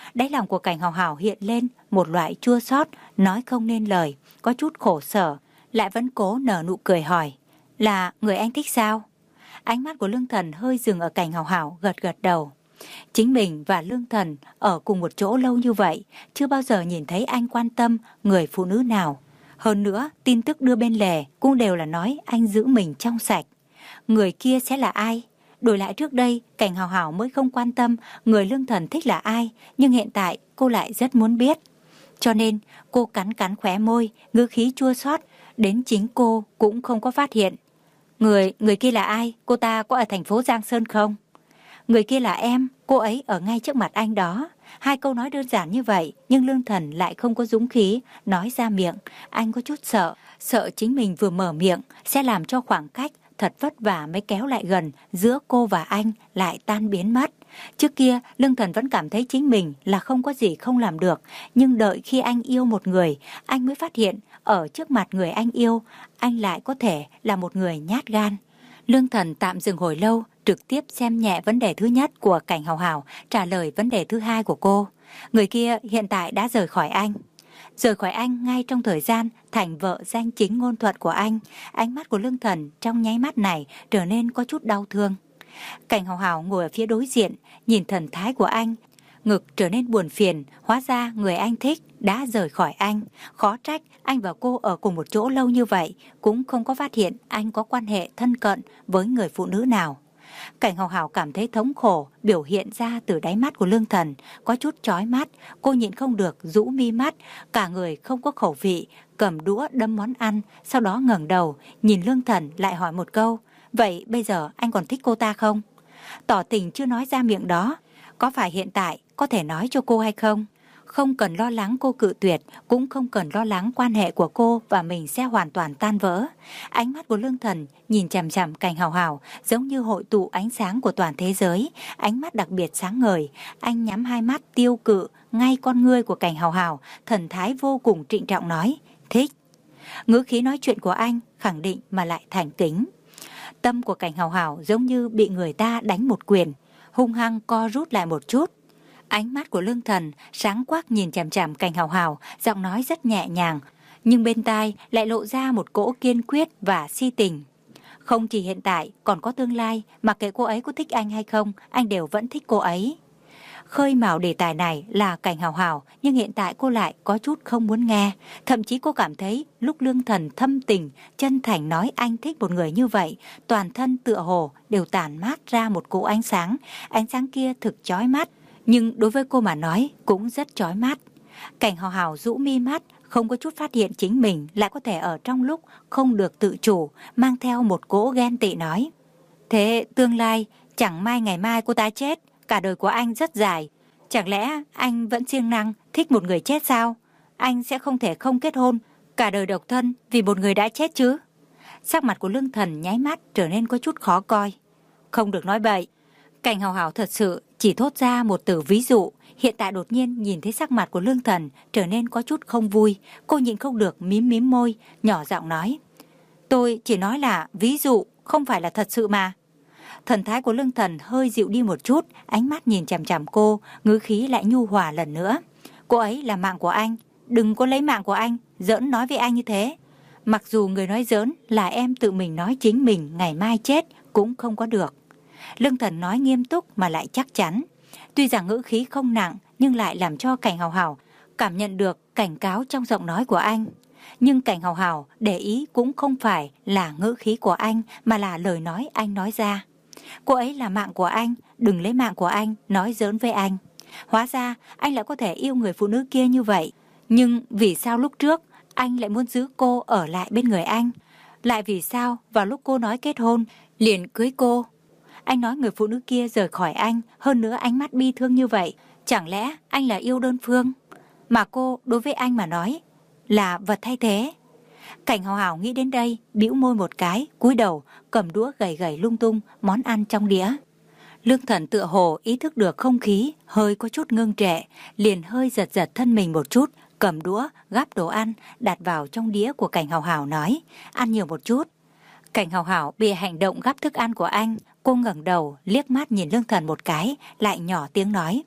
Đáy lòng của Cảnh Hào Hào hiện lên một loại chua xót, nói không nên lời, có chút khổ sở, lại vẫn cố nở nụ cười hỏi, là người anh thích sao? Ánh mắt của Lương Thần hơi dừng ở Cảnh Hào Hào, gật gật đầu. Chính mình và Lương Thần ở cùng một chỗ lâu như vậy, chưa bao giờ nhìn thấy anh quan tâm người phụ nữ nào. Hơn nữa, tin tức đưa bên lề cũng đều là nói anh giữ mình trong sạch. Người kia sẽ là ai? Đổi lại trước đây, Cảnh Hào Hào mới không quan tâm người Lương Thần thích là ai, nhưng hiện tại cô lại rất muốn biết. Cho nên, cô cắn cắn khóe môi, ngữ khí chua xót, đến chính cô cũng không có phát hiện. Người, người kia là ai? Cô ta có ở thành phố Giang Sơn không? Người kia là em, cô ấy ở ngay trước mặt anh đó. Hai câu nói đơn giản như vậy, nhưng Lương Thần lại không có dũng khí nói ra miệng. Anh có chút sợ, sợ chính mình vừa mở miệng sẽ làm cho khoảng cách thật vất vả mới kéo lại gần giữa cô và anh lại tan biến mất. Trước kia, Lương Thần vẫn cảm thấy chính mình là không có gì không làm được, nhưng đợi khi anh yêu một người, anh mới phát hiện ở trước mặt người anh yêu, anh lại có thể là một người nhát gan. Lương Thần tạm dừng hồi lâu, trực tiếp xem nhẹ vấn đề thứ nhất của Cảnh Hào Hào, trả lời vấn đề thứ hai của cô. Người kia hiện tại đã rời khỏi anh. Rời khỏi anh ngay trong thời gian thành vợ danh chính ngôn thuận của anh. Ánh mắt của Lương Thần trong nháy mắt này trở nên có chút đau thương. Cảnh Hào Hào ngồi ở phía đối diện, nhìn thần thái của anh, ngực trở nên buồn phiền. Hóa ra người anh thích đã rời khỏi anh. Khó trách anh và cô ở cùng một chỗ lâu như vậy cũng không có phát hiện anh có quan hệ thân cận với người phụ nữ nào. Cảnh Hào Hào cảm thấy thống khổ biểu hiện ra từ đáy mắt của Lương Thần, có chút chói mắt. Cô nhịn không được rũ mi mắt, cả người không có khẩu vị, cầm đũa đâm món ăn, sau đó ngẩng đầu nhìn Lương Thần lại hỏi một câu, vậy bây giờ anh còn thích cô ta không? Tỏ tình chưa nói ra miệng đó, có phải hiện tại có thể nói cho cô hay không? Không cần lo lắng cô cự tuyệt, cũng không cần lo lắng quan hệ của cô và mình sẽ hoàn toàn tan vỡ. Ánh mắt của Lương Thần nhìn chằm chằm Cảnh Hào Hào giống như hội tụ ánh sáng của toàn thế giới, ánh mắt đặc biệt sáng ngời. Anh nhắm hai mắt tiêu cự ngay con ngươi của Cảnh Hào Hào, thần thái vô cùng trịnh trọng nói, thích. Ngữ khí nói chuyện của anh khẳng định mà lại thành kính. Tâm của Cảnh Hào Hào giống như bị người ta đánh một quyền, hung hăng co rút lại một chút. Ánh mắt của Lương Thần sáng quắc nhìn chằm chằm Cảnh Hào Hào, giọng nói rất nhẹ nhàng, nhưng bên tai lại lộ ra một cỗ kiên quyết và si tình. Không chỉ hiện tại, còn có tương lai, mặc kệ cô ấy có thích anh hay không, anh đều vẫn thích cô ấy. Khơi mào đề tài này là Cảnh Hào Hào, nhưng hiện tại cô lại có chút không muốn nghe. Thậm chí cô cảm thấy lúc Lương Thần thâm tình, chân thành nói anh thích một người như vậy, toàn thân tựa hồ đều tản mát ra một cỗ ánh sáng. Ánh sáng kia thực chói mắt, nhưng đối với cô mà nói cũng rất chói mắt. Cảnh Hào Hào rũ mi mắt, không có chút phát hiện chính mình lại có thể ở trong lúc không được tự chủ, mang theo một cỗ ghen tị nói. Thế tương lai, chẳng may ngày mai cô ta chết, cả đời của anh rất dài. Chẳng lẽ anh vẫn siêng năng thích một người chết sao? Anh sẽ không thể không kết hôn, cả đời độc thân vì một người đã chết chứ? Sắc mặt của Lương Thần nháy mắt trở nên có chút khó coi. Không được nói bậy. Cảnh Hào Hào thật sự chỉ thốt ra một từ ví dụ. Hiện tại đột nhiên nhìn thấy sắc mặt của Lương Thần trở nên có chút không vui. Cô nhịn không được mím mím môi, nhỏ giọng nói. Tôi chỉ nói là ví dụ, không phải là thật sự mà. Thần thái của Lương Thần hơi dịu đi một chút, ánh mắt nhìn chằm chằm cô, ngữ khí lại nhu hòa lần nữa. Cô ấy là mạng của anh, đừng có lấy mạng của anh, giỡn nói với anh như thế. Mặc dù người nói giỡn là em tự mình nói chính mình ngày mai chết cũng không có được. Lương Thần nói nghiêm túc mà lại chắc chắn. Tuy rằng ngữ khí không nặng nhưng lại làm cho Cảnh Hào Hào cảm nhận được cảnh cáo trong giọng nói của anh. Nhưng Cảnh Hào Hào để ý cũng không phải là ngữ khí của anh mà là lời nói anh nói ra. Cô ấy là mạng của anh, đừng lấy mạng của anh nói giỡn với anh. Hóa ra anh lại có thể yêu người phụ nữ kia như vậy. Nhưng vì sao lúc trước anh lại muốn giữ cô ở lại bên người anh? Lại vì sao vào lúc cô nói kết hôn liền cưới cô? Anh nói người phụ nữ kia rời khỏi anh, hơn nữa ánh mắt bi thương như vậy. Chẳng lẽ anh là yêu đơn phương? Mà cô đối với anh mà nói là vật thay thế. Cảnh Hào Hào nghĩ đến đây, bĩu môi một cái, cúi đầu, cầm đũa gầy gầy lung tung món ăn trong đĩa. Lương Thần tựa hồ ý thức được không khí hơi có chút ngưng trệ, liền hơi giật giật thân mình một chút, cầm đũa gắp đồ ăn đặt vào trong đĩa của Cảnh Hào Hào nói, ăn nhiều một chút. Cảnh Hào Hào bị hành động gắp thức ăn của anh, cô ngẩng đầu liếc mắt nhìn Lương Thần một cái, lại nhỏ tiếng nói,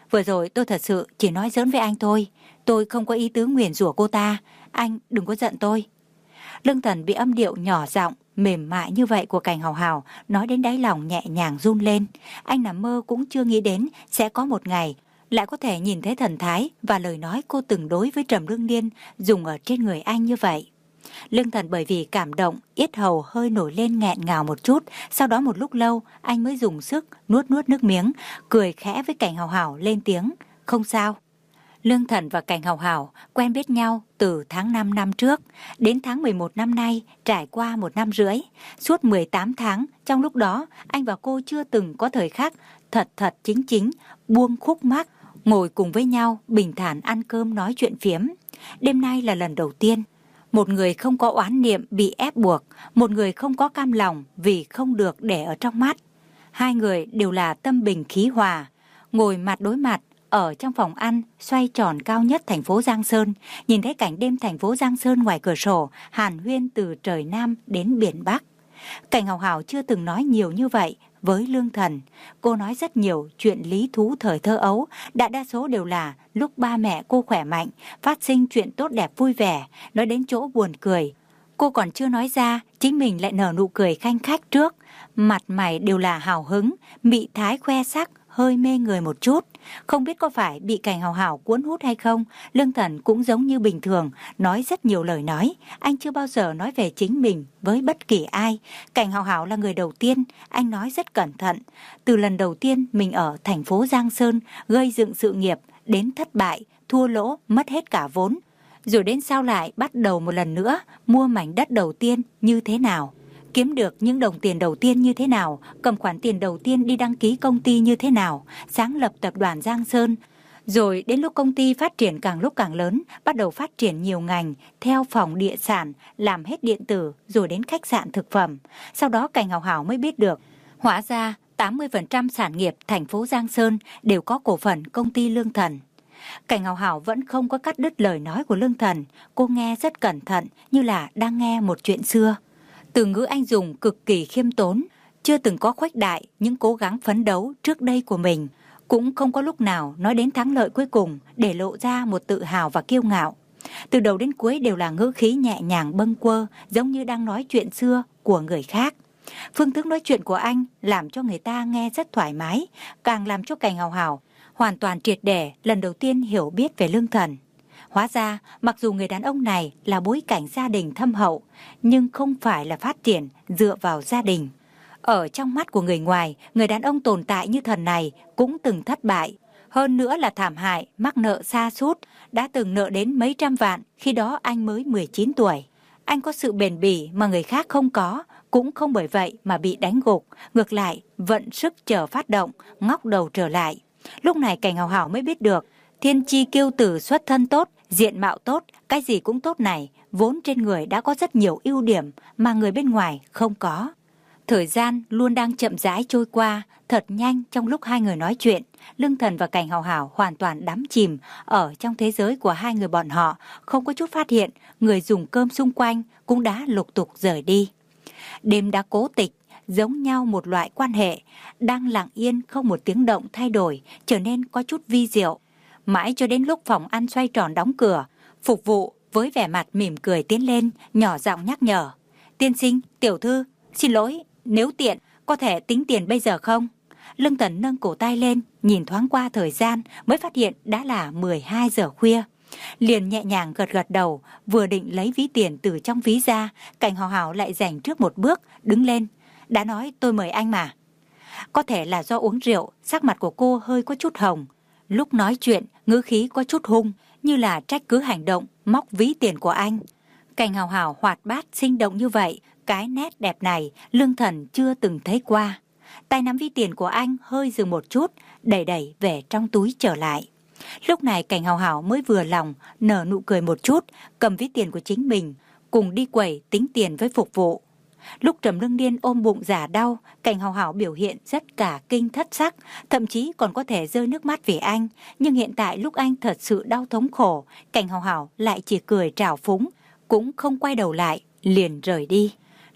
Vừa rồi tôi thật sự chỉ nói giỡn với anh thôi. Tôi không có ý tứ nguyền rủa cô ta. Anh đừng có giận tôi. Lương Thần bị âm điệu nhỏ giọng, mềm mại như vậy của Cảnh Hào Hào nói đến đáy lòng nhẹ nhàng run lên. Anh nằm mơ cũng chưa nghĩ đến sẽ có một ngày lại có thể nhìn thấy thần thái và lời nói cô từng đối với Trầm Lương Liên dùng ở trên người anh như vậy. Lương Thần bởi vì cảm động, yết hầu hơi nổi lên nghẹn ngào một chút, sau đó một lúc lâu anh mới dùng sức nuốt nuốt nước miếng, cười khẽ với Cảnh Hào Hào lên tiếng, không sao. Lương Thần và Cảnh Hào Hào quen biết nhau từ tháng năm năm trước, đến tháng mười một năm nay, trải qua một năm rưỡi. Suốt mười tám tháng, trong lúc đó, anh và cô chưa từng có thời khắc thật thật chính chính, buông khúc mắc, ngồi cùng với nhau, bình thản ăn cơm nói chuyện phiếm. Đêm nay là lần đầu tiên, một người không có oán niệm bị ép buộc, một người không có cam lòng vì không được để ở trong mắt. Hai người đều là tâm bình khí hòa, ngồi mặt đối mặt, ở trong phòng ăn xoay tròn cao nhất thành phố Giang Sơn, nhìn thấy cảnh đêm thành phố Giang Sơn ngoài cửa sổ, hàn huyên từ trời Nam đến biển Bắc. Cảnh Hào Hào chưa từng nói nhiều như vậy với Lương Thần. Cô nói rất nhiều chuyện lý thú thời thơ ấu, đại đa số đều là lúc ba mẹ cô khỏe mạnh, phát sinh chuyện tốt đẹp vui vẻ, nói đến chỗ buồn cười. Cô còn chưa nói ra, chính mình lại nở nụ cười khanh khách trước, mặt mày đều là hào hứng, mị thái khoe sắc, hơi mê người một chút. Không biết có phải bị Cảnh Hào Hào cuốn hút hay không, Lương Thần cũng giống như bình thường, nói rất nhiều lời nói. Anh chưa bao giờ nói về chính mình với bất kỳ ai. Cảnh Hào Hào là người đầu tiên, anh nói rất cẩn thận. Từ lần đầu tiên mình ở thành phố Giang Sơn gây dựng sự nghiệp, đến thất bại, thua lỗ, mất hết cả vốn. Rồi đến sau lại bắt đầu một lần nữa, mua mảnh đất đầu tiên như thế nào, kiếm được những đồng tiền đầu tiên như thế nào, cầm khoản tiền đầu tiên đi đăng ký công ty như thế nào, sáng lập tập đoàn Giang Sơn. Rồi đến lúc công ty phát triển càng lúc càng lớn, bắt đầu phát triển nhiều ngành, theo phòng địa sản, làm hết điện tử, rồi đến khách sạn thực phẩm. Sau đó Cảnh Hào Hào mới biết được, hóa ra tám mươi phần trăm sản nghiệp thành phố Giang Sơn đều có cổ phần công ty Lương Thần. Cảnh Hào Hào vẫn không có cắt đứt lời nói của Lương Thần, cô nghe rất cẩn thận như là đang nghe một chuyện xưa. Từ ngữ anh dùng cực kỳ khiêm tốn, chưa từng có khuếch đại những cố gắng phấn đấu trước đây của mình, cũng không có lúc nào nói đến thắng lợi cuối cùng để lộ ra một tự hào và kiêu ngạo. Từ đầu đến cuối đều là ngữ khí nhẹ nhàng bâng quơ, giống như đang nói chuyện xưa của người khác. Phương thức nói chuyện của anh làm cho người ta nghe rất thoải mái, càng làm cho Cảnh Hào Hào hoàn toàn triệt để lần đầu tiên hiểu biết về Lương Thần. Hóa ra, mặc dù người đàn ông này là bối cảnh gia đình thâm hậu, nhưng không phải là phát triển dựa vào gia đình. Ở trong mắt của người ngoài, người đàn ông tồn tại như thần này cũng từng thất bại. Hơn nữa là thảm hại, mắc nợ sa sút, đã từng nợ đến mấy trăm vạn, khi đó anh mới mười chín tuổi. Anh có sự bền bỉ mà người khác không có, cũng không bởi vậy mà bị đánh gục, ngược lại vận sức chờ phát động, ngóc đầu trở lại. Lúc này Cảnh Hào Hào mới biết được, thiên chi kiêu tử xuất thân tốt, diện mạo tốt, cái gì cũng tốt này, vốn trên người đã có rất nhiều ưu điểm mà người bên ngoài không có. Thời gian luôn đang chậm rãi trôi qua, thật nhanh trong lúc hai người nói chuyện. Lương Thần và Cảnh Hào Hào hoàn toàn đắm chìm ở trong thế giới của hai người bọn họ, không có chút phát hiện, người dùng cơm xung quanh cũng đã lục tục rời đi. Đêm đã cố tịch, giống nhau một loại quan hệ, đang lặng yên không một tiếng động thay đổi, trở nên có chút vi diệu. Mãi cho đến lúc phòng ăn xoay tròn đóng cửa, phục vụ với vẻ mặt mỉm cười tiến lên, nhỏ giọng nhắc nhở. Tiên sinh, tiểu thư, xin lỗi, nếu tiện, có thể tính tiền bây giờ không? Lương Thần nâng cổ tay lên, nhìn thoáng qua thời gian, mới phát hiện đã là mười hai giờ khuya. Liền nhẹ nhàng gật gật đầu, vừa định lấy ví tiền từ trong ví ra, Cảnh Hào Hào lại giành trước một bước, đứng lên. Đã nói tôi mời anh mà. Có thể là do uống rượu, sắc mặt của cô hơi có chút hồng. Lúc nói chuyện, ngữ khí có chút hung, như là trách cứ hành động, móc ví tiền của anh. Cảnh Hào Hào hoạt bát, sinh động như vậy, cái nét đẹp này, Lương Thần chưa từng thấy qua. Tay nắm ví tiền của anh hơi dừng một chút, đẩy đẩy về trong túi trở lại. Lúc này Cảnh Hào Hào mới vừa lòng, nở nụ cười một chút, cầm ví tiền của chính mình, cùng đi quầy tính tiền với phục vụ. Lúc Trầm Lương Liên ôm bụng giả đau, Cảnh Hào Hào biểu hiện rất cả kinh thất sắc, thậm chí còn có thể rơi nước mắt vì anh. Nhưng hiện tại lúc anh thật sự đau thống khổ, Cảnh Hào Hào lại chỉ cười trào phúng, cũng không quay đầu lại, liền rời đi.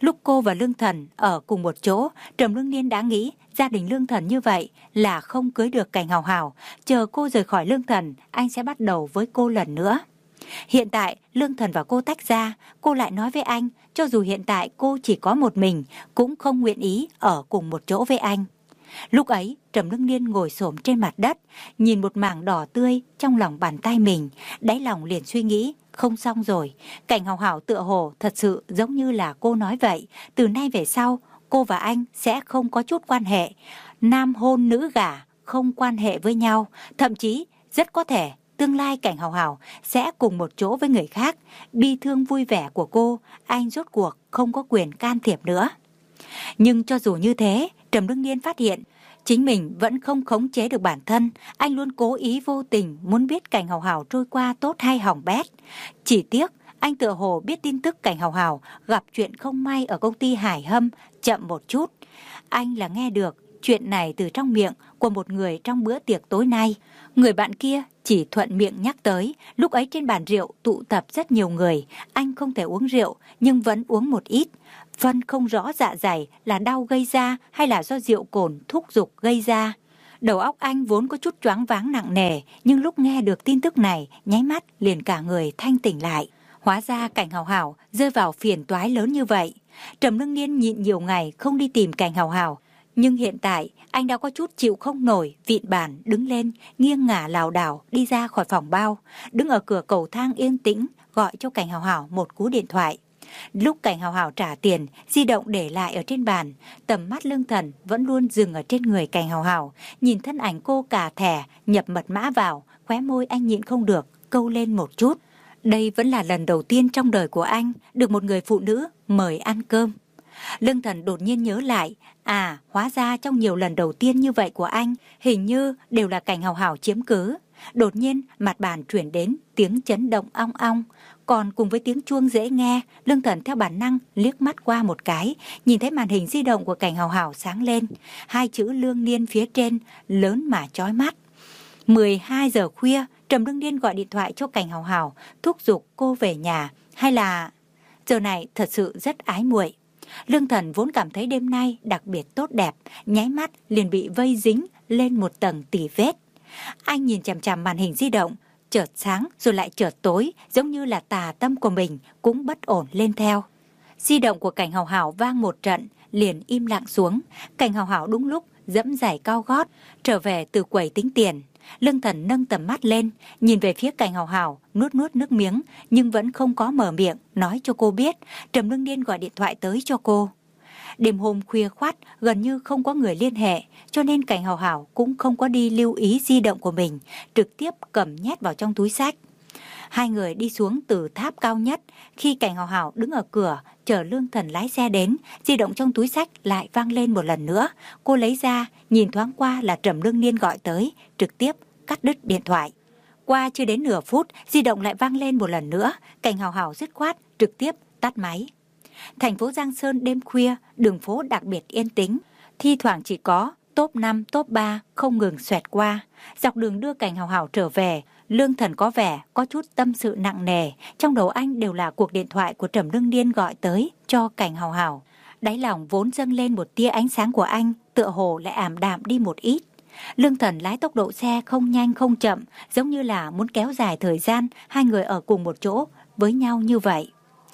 Lúc cô và Lương Thần ở cùng một chỗ, Trầm Lương Niên đã nghĩ gia đình Lương Thần như vậy là không cưới được Cảnh Hào Hào. Chờ cô rời khỏi Lương Thần, anh sẽ bắt đầu với cô lần nữa. Hiện tại Lương Thần và cô tách ra, cô lại nói với anh cho dù hiện tại cô chỉ có một mình cũng không nguyện ý ở cùng một chỗ với anh. Lúc ấy Trầm Lương Niên ngồi xổm trên mặt đất, nhìn một mảng đỏ tươi trong lòng bàn tay mình, đáy lòng liền suy nghĩ không xong rồi. Cảnh Hào Hào tựa hồ thật sự giống như là cô nói vậy, từ nay về sau cô và anh sẽ không có chút quan hệ nam hôn nữ gả, không quan hệ với nhau, thậm chí rất có thể tương lai Cảnh Hào Hào sẽ cùng một chỗ với người khác. Bi thương vui vẻ của cô, anh rốt cuộc không có quyền can thiệp nữa. Nhưng cho dù như thế, Trầm Lương Niên phát hiện chính mình vẫn không khống chế được bản thân. Anh luôn cố ý vô tình muốn biết Cảnh Hào Hào trôi qua tốt hay hỏng bét. Chỉ tiếc anh tựa hồ biết tin tức Cảnh Hào Hào gặp chuyện không may ở công ty Hải Hâm chậm một chút. Anh là nghe được chuyện này từ trong miệng của một người trong bữa tiệc tối nay. Người bạn kia chỉ thuận miệng nhắc tới. Lúc ấy trên bàn rượu tụ tập rất nhiều người. Anh không thể uống rượu nhưng vẫn uống một ít. Phân không rõ dạ dày là đau gây ra hay là do rượu cồn thúc giục gây ra. Đầu óc anh vốn có chút choáng váng nặng nề, nhưng lúc nghe được tin tức này, nháy mắt liền cả người thanh tỉnh lại. Hóa ra Cảnh Hào Hào rơi vào phiền toái lớn như vậy. Trầm Lương Niên nhịn nhiều ngày không đi tìm Cảnh Hào Hào, nhưng hiện tại anh đã có chút chịu không nổi, vịn bàn đứng lên, nghiêng ngả lảo đảo đi ra khỏi phòng bao, đứng ở cửa cầu thang yên tĩnh gọi cho Cảnh Hào Hào một cú điện thoại. Lúc Cảnh Hào Hào trả tiền, di động để lại ở trên bàn, tầm mắt Lương Thần vẫn luôn dừng ở trên người Cảnh Hào Hào. Nhìn thân ảnh cô cà thẻ nhập mật mã vào, khóe môi anh nhịn không được câu lên một chút. Đây vẫn là lần đầu tiên trong đời của anh được một người phụ nữ mời ăn cơm. Lương Thần đột nhiên nhớ lại, à, hóa ra trong nhiều lần đầu tiên như vậy của anh, hình như đều là Cảnh Hào Hào chiếm cứ. Đột nhiên mặt bàn chuyển đến tiếng chấn động ong ong, còn cùng với tiếng chuông dễ nghe. Lương Thần theo bản năng liếc mắt qua một cái, nhìn thấy màn hình di động của Cảnh Hào Hào sáng lên, hai chữ Lương Niên phía trên lớn mà chói mắt. mười hai giờ khuya, Trầm Lương Niên gọi điện thoại cho Cảnh Hào Hào, thúc giục cô về nhà, hay là giờ này thật sự rất ái muội. Lương Thần vốn cảm thấy đêm nay đặc biệt tốt đẹp, nháy mắt liền bị vây dính lên một tầng tỉ vết. Anh nhìn chằm chằm màn hình di động, chợt sáng rồi lại chợt tối, giống như là tà tâm của mình cũng bất ổn lên theo. Di động của Cảnh Hào Hào vang một trận, liền im lặng xuống. Cảnh Hào Hào đúng lúc dẫm giày cao gót trở về từ quầy tính tiền. Lương Thần nâng tầm mắt lên, nhìn về phía Cảnh Hào Hào, nuốt nuốt nước miếng, nhưng vẫn không có mở miệng nói cho cô biết Trầm Lương Niên gọi điện thoại tới cho cô. Đêm hôm khuya khoắt gần như không có người liên hệ, cho nên Cảnh Hào Hào cũng không có đi lưu ý di động của mình, trực tiếp cầm nhét vào trong túi xách. Hai người đi xuống từ tháp cao nhất. Khi Cảnh Hào Hào đứng ở cửa chờ Lương Thần lái xe đến, di động trong túi xách lại vang lên một lần nữa. Cô lấy ra, nhìn thoáng qua là Trầm Lương Niên gọi tới, trực tiếp cắt đứt điện thoại. Qua chưa đến nửa phút, di động lại vang lên một lần nữa. Cảnh Hào Hào dứt khoát trực tiếp tắt máy. Thành phố Giang Sơn đêm khuya, đường phố đặc biệt yên tĩnh, thi thoảng chỉ có top năm, top ba không ngừng xoẹt qua. Dọc đường đưa Cảnh Hào Hào trở về, Lương Thần có vẻ có chút tâm sự nặng nề. Trong đầu anh đều là cuộc điện thoại của Trầm Lương Niên gọi tới cho Cảnh Hào Hào. Đáy lòng vốn dâng lên một tia ánh sáng của anh, tựa hồ lại ảm đạm đi một ít. Lương Thần lái tốc độ xe không nhanh không chậm, giống như là muốn kéo dài thời gian hai người ở cùng một chỗ với nhau như vậy.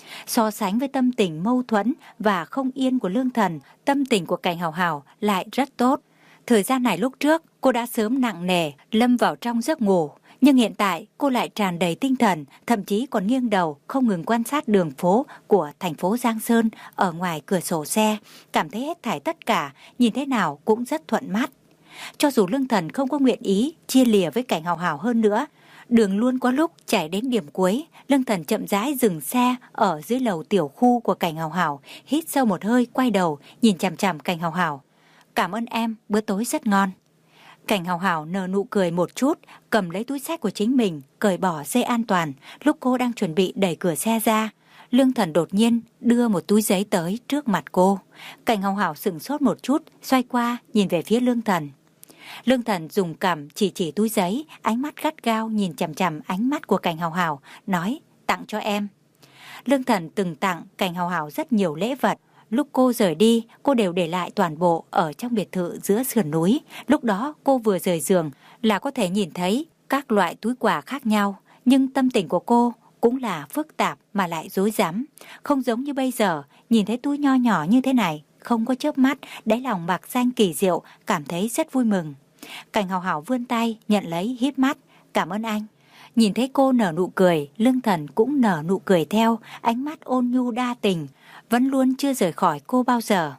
So sánh với tâm tình mâu thuẫn và không yên của Lương Thần, tâm tình của Cảnh Hào Hào lại rất tốt. Thời gian này lúc trước cô đã sớm nặng nề lâm vào trong giấc ngủ, nhưng hiện tại cô lại tràn đầy tinh thần, thậm chí còn nghiêng đầu không ngừng quan sát đường phố của thành phố Giang Sơn ở ngoài cửa sổ xe, cảm thấy hết thảy tất cả nhìn thế nào cũng rất thuận mắt. Cho dù Lương Thần không có nguyện ý chia lìa với Cảnh Hào Hào hơn nữa, đường luôn có lúc chạy đến điểm cuối. Lương Thần chậm rãi dừng xe ở dưới lầu tiểu khu của Cảnh Hào Hào, hít sâu một hơi, quay đầu nhìn chằm chằm Cảnh Hào Hào. Cảm ơn em, bữa tối rất ngon. Cảnh Hào Hào nở nụ cười một chút, cầm lấy túi xách của chính mình, cởi bỏ dây an toàn. Lúc cô đang chuẩn bị đẩy cửa xe ra, Lương Thần đột nhiên đưa một túi giấy tới trước mặt cô. Cảnh Hào Hào sửng sốt một chút, xoay qua nhìn về phía Lương Thần. Lương Thần dùng cằm chỉ chỉ túi giấy, ánh mắt gắt gao nhìn chằm chằm ánh mắt của Cảnh Hào Hào, nói tặng cho em. Lương Thần từng tặng Cảnh Hào Hào rất nhiều lễ vật, Lúc cô rời đi, cô đều để lại toàn bộ ở trong biệt thự giữa sườn núi. Lúc đó cô vừa rời giường là có thể nhìn thấy các loại túi quà khác nhau. Nhưng tâm tình của cô cũng là phức tạp mà lại rối rắm. Không giống như bây giờ, nhìn thấy túi nho nhỏ như thế này, không có chớp mắt, đáy lòng mạc danh kỳ diệu, cảm thấy rất vui mừng. Cảnh Hào Hào vươn tay, nhận lấy, híp mắt. Cảm ơn anh. Nhìn thấy cô nở nụ cười, Lương Thần cũng nở nụ cười theo, ánh mắt ôn nhu đa tình, vẫn luôn chưa rời khỏi cô bao giờ.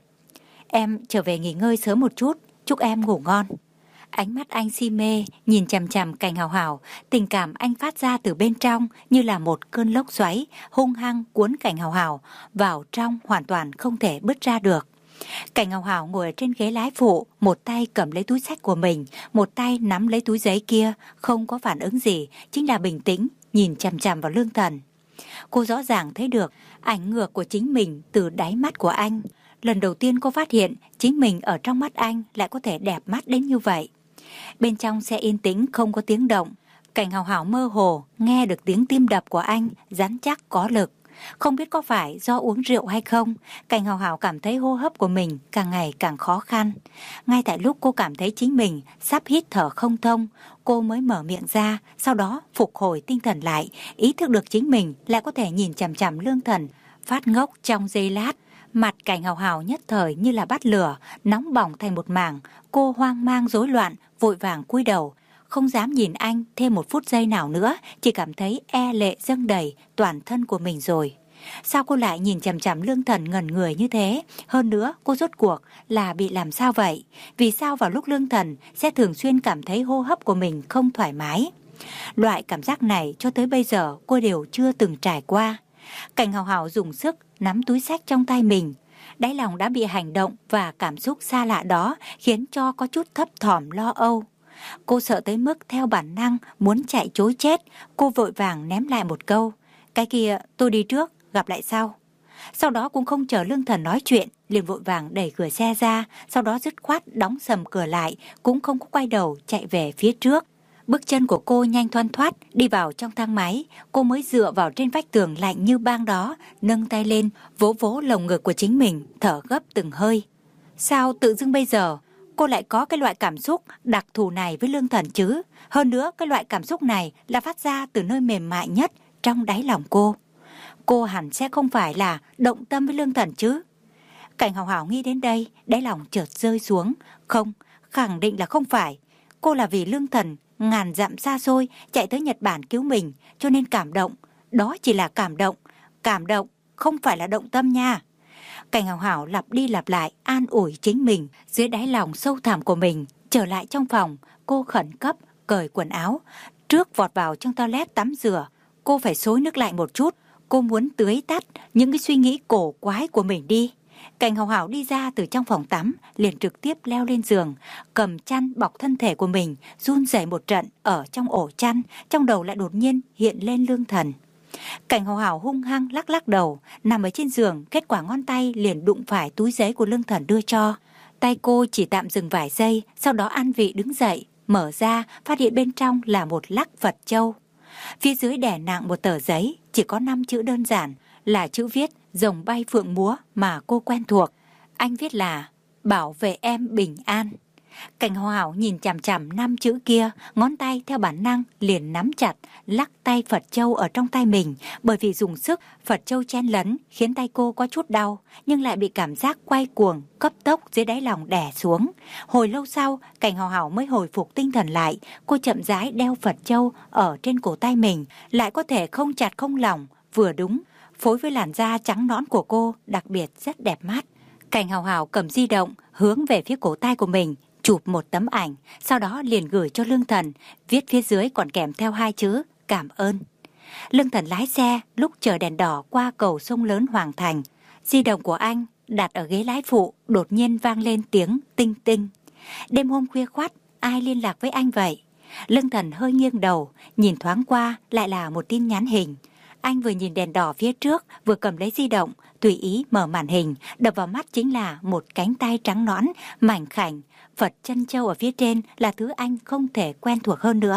Em trở về nghỉ ngơi sớm một chút, chúc em ngủ ngon. Ánh mắt anh si mê, nhìn chằm chằm Cảnh Hào Hào, tình cảm anh phát ra từ bên trong như là một cơn lốc xoáy, hung hăng cuốn Cảnh Hào Hào vào trong hoàn toàn không thể bứt ra được. Cảnh Hào Hào ngồi ở trên ghế lái phụ, một tay cầm lấy túi xách của mình, một tay nắm lấy túi giấy kia, không có phản ứng gì, chính là bình tĩnh, nhìn chằm chằm vào Lương Thần. Cô rõ ràng thấy được ảnh ngược của chính mình từ đáy mắt của anh. Lần đầu tiên cô phát hiện chính mình ở trong mắt anh lại có thể đẹp mắt đến như vậy. Bên trong xe yên tĩnh không có tiếng động. Cảnh Hào Hào mơ hồ nghe được tiếng tim đập của anh rắn chắc có lực. Không biết có phải do uống rượu hay không, Cảnh Hào Hào cảm thấy hô hấp của mình càng ngày càng khó khăn. Ngay tại lúc cô cảm thấy chính mình sắp hít thở không thông, cô mới mở miệng ra, sau đó phục hồi tinh thần lại, ý thức được chính mình lại có thể nhìn chằm chằm Lương Thần, phát ngốc trong giây lát. Mặt Cảnh Hào Hào nhất thời như là bắt lửa, nóng bỏng thành một mảng. Cô hoang mang rối loạn, vội vàng cúi đầu, không dám nhìn anh thêm một phút giây nào nữa, chỉ cảm thấy e lệ dâng đầy toàn thân của mình rồi. Sao cô lại nhìn chằm chằm Lương Thần ngẩn người như thế? Hơn nữa, cô rốt cuộc là bị làm sao vậy? Vì sao vào lúc Lương Thần sẽ thường xuyên cảm thấy hô hấp của mình không thoải mái? Loại cảm giác này cho tới bây giờ cô đều chưa từng trải qua. Cảnh Hào Hào dùng sức nắm túi xách trong tay mình. Đáy lòng đã bị hành động và cảm xúc xa lạ đó khiến cho có chút thấp thỏm lo âu. Cô sợ tới mức theo bản năng muốn chạy trối chết. Cô vội vàng ném lại một câu: cái kia tôi đi trước, gặp lại sau. Sau đó cũng không chờ Lương Thần nói chuyện, liền vội vàng đẩy cửa xe ra, sau đó dứt khoát đóng sầm cửa lại, cũng không có quay đầu chạy về phía trước. Bước chân của cô nhanh thoăn thoắt đi vào trong thang máy. Cô mới dựa vào trên vách tường lạnh như băng đó, nâng tay lên vỗ vỗ lồng ngực của chính mình, thở gấp từng hơi. Sao tự dưng bây giờ cô lại có cái loại cảm xúc đặc thù này với Lương Thần chứ? Hơn nữa cái loại cảm xúc này là phát ra từ nơi mềm mại nhất trong đáy lòng cô. Cô hẳn sẽ không phải là động tâm với Lương Thần chứ? Cảnh Hào Hào nghĩ đến đây, đáy lòng chợt rơi xuống. Không, khẳng định là không phải. Cô là vì Lương Thần ngàn dặm xa xôi chạy tới Nhật Bản cứu mình, cho nên cảm động. Đó chỉ là cảm động. Cảm động, không phải là động tâm nha. Cảnh Hào Hào lặp đi lặp lại an ủi chính mình dưới đáy lòng sâu thẳm của mình. Trở lại trong phòng, cô khẩn cấp cởi quần áo, trước vọt vào trong toilet tắm rửa. Cô phải xối nước lạnh một chút. Cô muốn tưới tắt những cái suy nghĩ cổ quái của mình đi. Cảnh Hào Hào đi ra từ trong phòng tắm, liền trực tiếp leo lên giường, cầm chăn bọc thân thể của mình, run rẩy một trận ở trong ổ chăn, trong đầu lại đột nhiên hiện lên Lương Thần. Cảnh Hào Hào hung hăng lắc lắc đầu, nằm ở trên giường, kết quả ngón tay liền đụng phải túi giấy của Lương Thần đưa cho. Tay cô chỉ tạm dừng vài giây, sau đó an vị đứng dậy, mở ra, phát hiện bên trong là một lắc Phật châu. Phía dưới đè nặng một tờ giấy, chỉ có năm chữ đơn giản, là chữ viết rồng bay phượng múa mà cô quen thuộc. Anh viết là bảo vệ em bình an. Cảnh Hào Hào nhìn chằm chằm năm chữ kia, ngón tay theo bản năng liền nắm chặt, lắc tay Phật châu ở trong tay mình. Bởi vì dùng sức, Phật châu chen lấn khiến tay cô có chút đau, nhưng lại bị cảm giác quay cuồng, cấp tốc dưới đáy lòng đè xuống. Hồi lâu sau, Cảnh Hào Hào mới hồi phục tinh thần lại. Cô chậm rãi đeo Phật châu ở trên cổ tay mình, lại có thể không chặt không lỏng, vừa đúng, phối với làn da trắng nõn của cô, đặc biệt rất đẹp mắt. Cảnh Hào Hào cầm di động hướng về phía cổ tay của mình, chụp một tấm ảnh, sau đó liền gửi cho Lương Thần, viết phía dưới còn kèm theo hai chữ cảm ơn. Lương Thần lái xe lúc chờ đèn đỏ qua cầu sông lớn Hoàng Thành. Di động của anh đặt ở ghế lái phụ, đột nhiên vang lên tiếng tinh tinh. Đêm hôm khuya khoắt, ai liên lạc với anh vậy? Lương Thần hơi nghiêng đầu, nhìn thoáng qua lại là một tin nhắn hình. Anh vừa nhìn đèn đỏ phía trước, vừa cầm lấy di động, tùy ý mở màn hình, đập vào mắt chính là một cánh tay trắng nõn, mảnh khảnh, Phật chân châu ở phía trên là thứ anh không thể quen thuộc hơn nữa.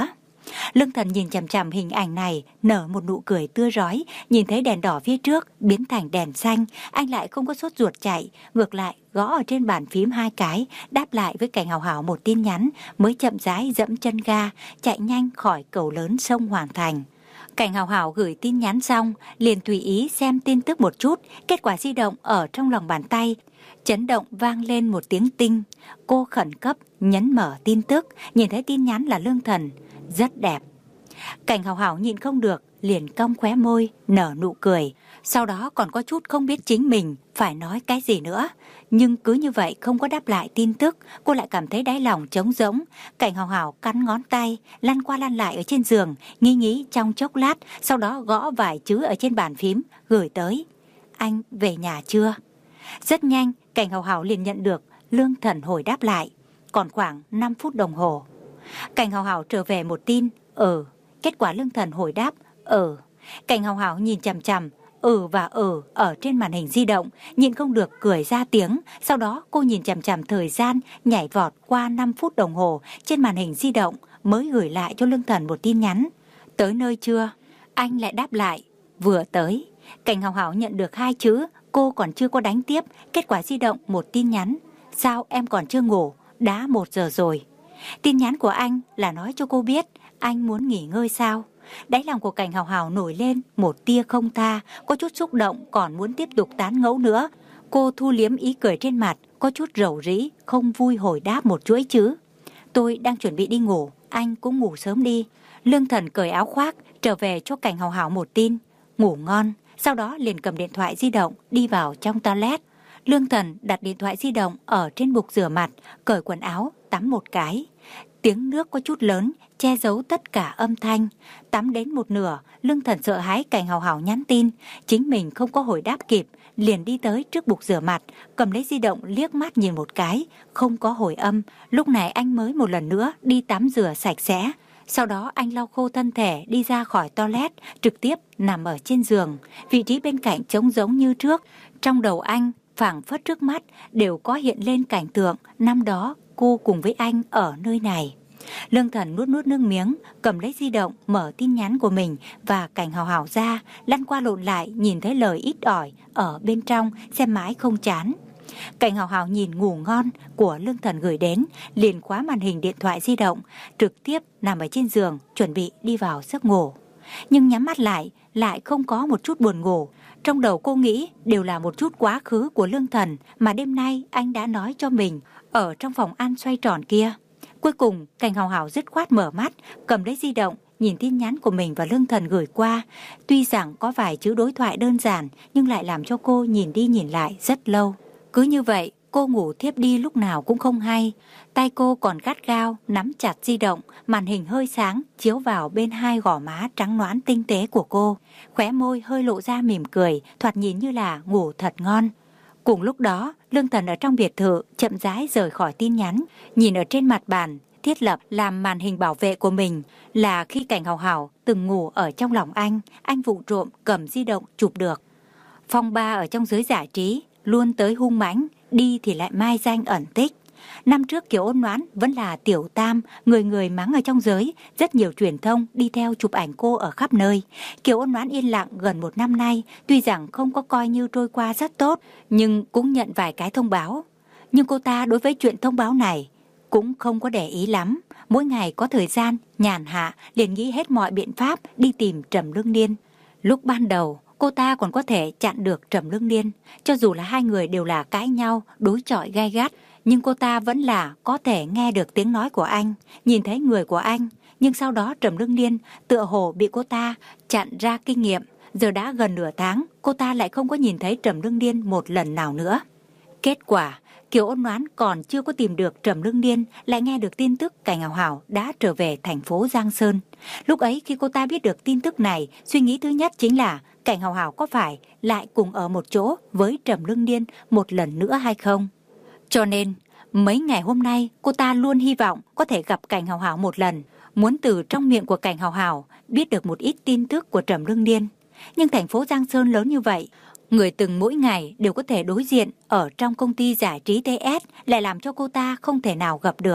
Lương Thần nhìn chằm chằm hình ảnh này, nở một nụ cười tươi rói. Nhìn thấy đèn đỏ phía trước biến thành đèn xanh, anh lại không có sốt ruột chạy, ngược lại gõ ở trên bàn phím hai cái, đáp lại với Cảnh Hào Hào một tin nhắn, mới chậm rãi dẫm chân ga, chạy nhanh khỏi cầu lớn sông Hoàng Thành. Cảnh Hào Hào gửi tin nhắn xong, liền tùy ý xem tin tức một chút, kết quả di động ở trong lòng bàn tay chấn động vang lên một tiếng tinh. Cô khẩn cấp nhấn mở tin tức, nhìn thấy tin nhắn là Lương Thần, rất đẹp. Cảnh Hào Hào nhịn không được, liền cong khóe môi, nở nụ cười. Sau đó còn có chút không biết chính mình phải nói cái gì nữa. Nhưng cứ như vậy không có đáp lại tin tức, cô lại cảm thấy đáy lòng trống rỗng. Cảnh Hào Hào cắn ngón tay, lăn qua lăn lại ở trên giường, nghĩ nghĩ trong chốc lát, sau đó gõ vài chữ ở trên bàn phím, gửi tới. Anh về nhà chưa? Rất nhanh, Cảnh Hào Hào liền nhận được Lương Thần hồi đáp lại. Còn khoảng năm phút đồng hồ. Cảnh Hào Hào trở về một tin, ừ. Kết quả Lương Thần hồi đáp, ừ. Cảnh Hào Hào nhìn chằm chằm, ừ và ừ ở trên màn hình di động, nhịn không được cười ra tiếng. Sau đó cô nhìn chằm chằm thời gian nhảy vọt qua năm phút đồng hồ trên màn hình di động, mới gửi lại cho Lương Thần một tin nhắn. Tới nơi chưa? Anh lại đáp lại, vừa tới. Cảnh Hào Hào nhận được hai chữ, cô còn chưa có đánh tiếp, kết quả di động một tin nhắn. Sao em còn chưa ngủ? Đã một giờ rồi. Tin nhắn của anh là nói cho cô biết anh muốn nghỉ ngơi sao? Đáy lòng của Cảnh Hào Hào nổi lên một tia không tha, có chút xúc động còn muốn tiếp tục tán ngẫu nữa. Cô thu liếm ý cười trên mặt, có chút rầu rĩ, không vui hồi đáp một chuỗi chữ. Tôi đang chuẩn bị đi ngủ, anh cũng ngủ sớm đi. Lương Thần cởi áo khoác, trở về cho Cảnh Hào Hào một tin, ngủ ngon. Sau đó liền cầm điện thoại di động đi vào trong toilet. Lương Thần đặt điện thoại di động ở trên bục rửa mặt, cởi quần áo, tắm một cái. Tiếng nước có chút lớn, che giấu tất cả âm thanh. Tắm đến một nửa, Lương Thần sợ hãi Cảnh Hào Hào nhắn tin, chính mình không có hồi đáp kịp, liền đi tới trước bục rửa mặt, cầm lấy di động liếc mắt nhìn một cái, không có hồi âm. Lúc này anh mới một lần nữa đi tắm rửa sạch sẽ. Sau đó anh lau khô thân thể, đi ra khỏi toilet, trực tiếp nằm ở trên giường. Vị trí bên cạnh trống giống như trước. Trong đầu anh, phảng phất trước mắt, đều có hiện lên cảnh tượng năm đó cô cùng với anh ở nơi này. Lương Thần nuốt nuốt nước miếng, cầm lấy di động, mở tin nhắn của mình và Cảnh Hào Hào ra, lăn qua lộn lại, nhìn thấy lời ít ỏi ở bên trong, xem mãi không chán. Cảnh Hào Hào nhìn ngủ ngon của Lương Thần gửi đến, liền khóa màn hình điện thoại di động, trực tiếp nằm ở trên giường, chuẩn bị đi vào giấc ngủ. Nhưng nhắm mắt lại, lại không có một chút buồn ngủ. Trong đầu cô nghĩ đều là một chút quá khứ của Lương Thần mà đêm nay anh đã nói cho mình ở trong phòng ăn xoay tròn kia. Cuối cùng, Cảnh Hào Hào dứt khoát mở mắt, cầm lấy di động, nhìn tin nhắn của mình và Lương Thần gửi qua. Tuy rằng có vài chữ đối thoại đơn giản, nhưng lại làm cho cô nhìn đi nhìn lại rất lâu. Cứ như vậy, cô ngủ thiếp đi lúc nào cũng không hay. Tay cô còn gắt gao, nắm chặt di động, màn hình hơi sáng, chiếu vào bên hai gò má trắng nõn tinh tế của cô. Khóe môi hơi lộ ra mỉm cười, thoạt nhìn như là ngủ thật ngon. Cùng lúc đó, Lương Thần ở trong biệt thự, chậm rãi rời khỏi tin nhắn, nhìn ở trên mặt bàn, thiết lập làm màn hình bảo vệ của mình là khi Cảnh Hào Hào từng ngủ ở trong lòng anh, anh vụng trộm cầm di động chụp được. Phong ba ở trong giới giải trí, luôn tới hung mãnh, đi thì lại mai danh ẩn tích. Năm trước Kiều Ôn Noãn vẫn là tiểu tam, người người mắng ở trong giới, rất nhiều truyền thông đi theo chụp ảnh cô ở khắp nơi. Kiều Ôn Noãn yên lặng gần một năm nay, tuy rằng không có coi như trôi qua rất tốt, nhưng cũng nhận vài cái thông báo. Nhưng cô ta đối với chuyện thông báo này cũng không có để ý lắm. Mỗi ngày có thời gian, nhàn hạ, liền nghĩ hết mọi biện pháp đi tìm Trầm Lương Niên. Lúc ban đầu, cô ta còn có thể chặn được Trầm Lương Niên, cho dù là hai người đều là cãi nhau, đối chọi gay gắt, nhưng cô ta vẫn là có thể nghe được tiếng nói của anh, nhìn thấy người của anh. Nhưng sau đó Trầm Lương Niên tựa hồ bị cô ta chặn ra kinh nghiệm. Giờ đã gần nửa tháng, cô ta lại không có nhìn thấy Trầm Lương Niên một lần nào nữa. Kết quả, Kiều Ôn Noãn còn chưa có tìm được Trầm Lương Niên, lại nghe được tin tức Cảnh Hào Hào đã trở về thành phố Giang Sơn. Lúc ấy khi cô ta biết được tin tức này, suy nghĩ thứ nhất chính là Cảnh Hào Hào có phải lại cùng ở một chỗ với Trầm Lương Niên một lần nữa hay không. Cho nên, mấy ngày hôm nay cô ta luôn hy vọng có thể gặp Cảnh Hào Hào một lần, muốn từ trong miệng của Cảnh Hào Hào biết được một ít tin tức của Trầm Lương Niên. Nhưng thành phố Giang Sơn lớn như vậy, người từng mỗi ngày đều có thể đối diện ở trong công ty giải trí tê ét lại làm cho cô ta không thể nào gặp được.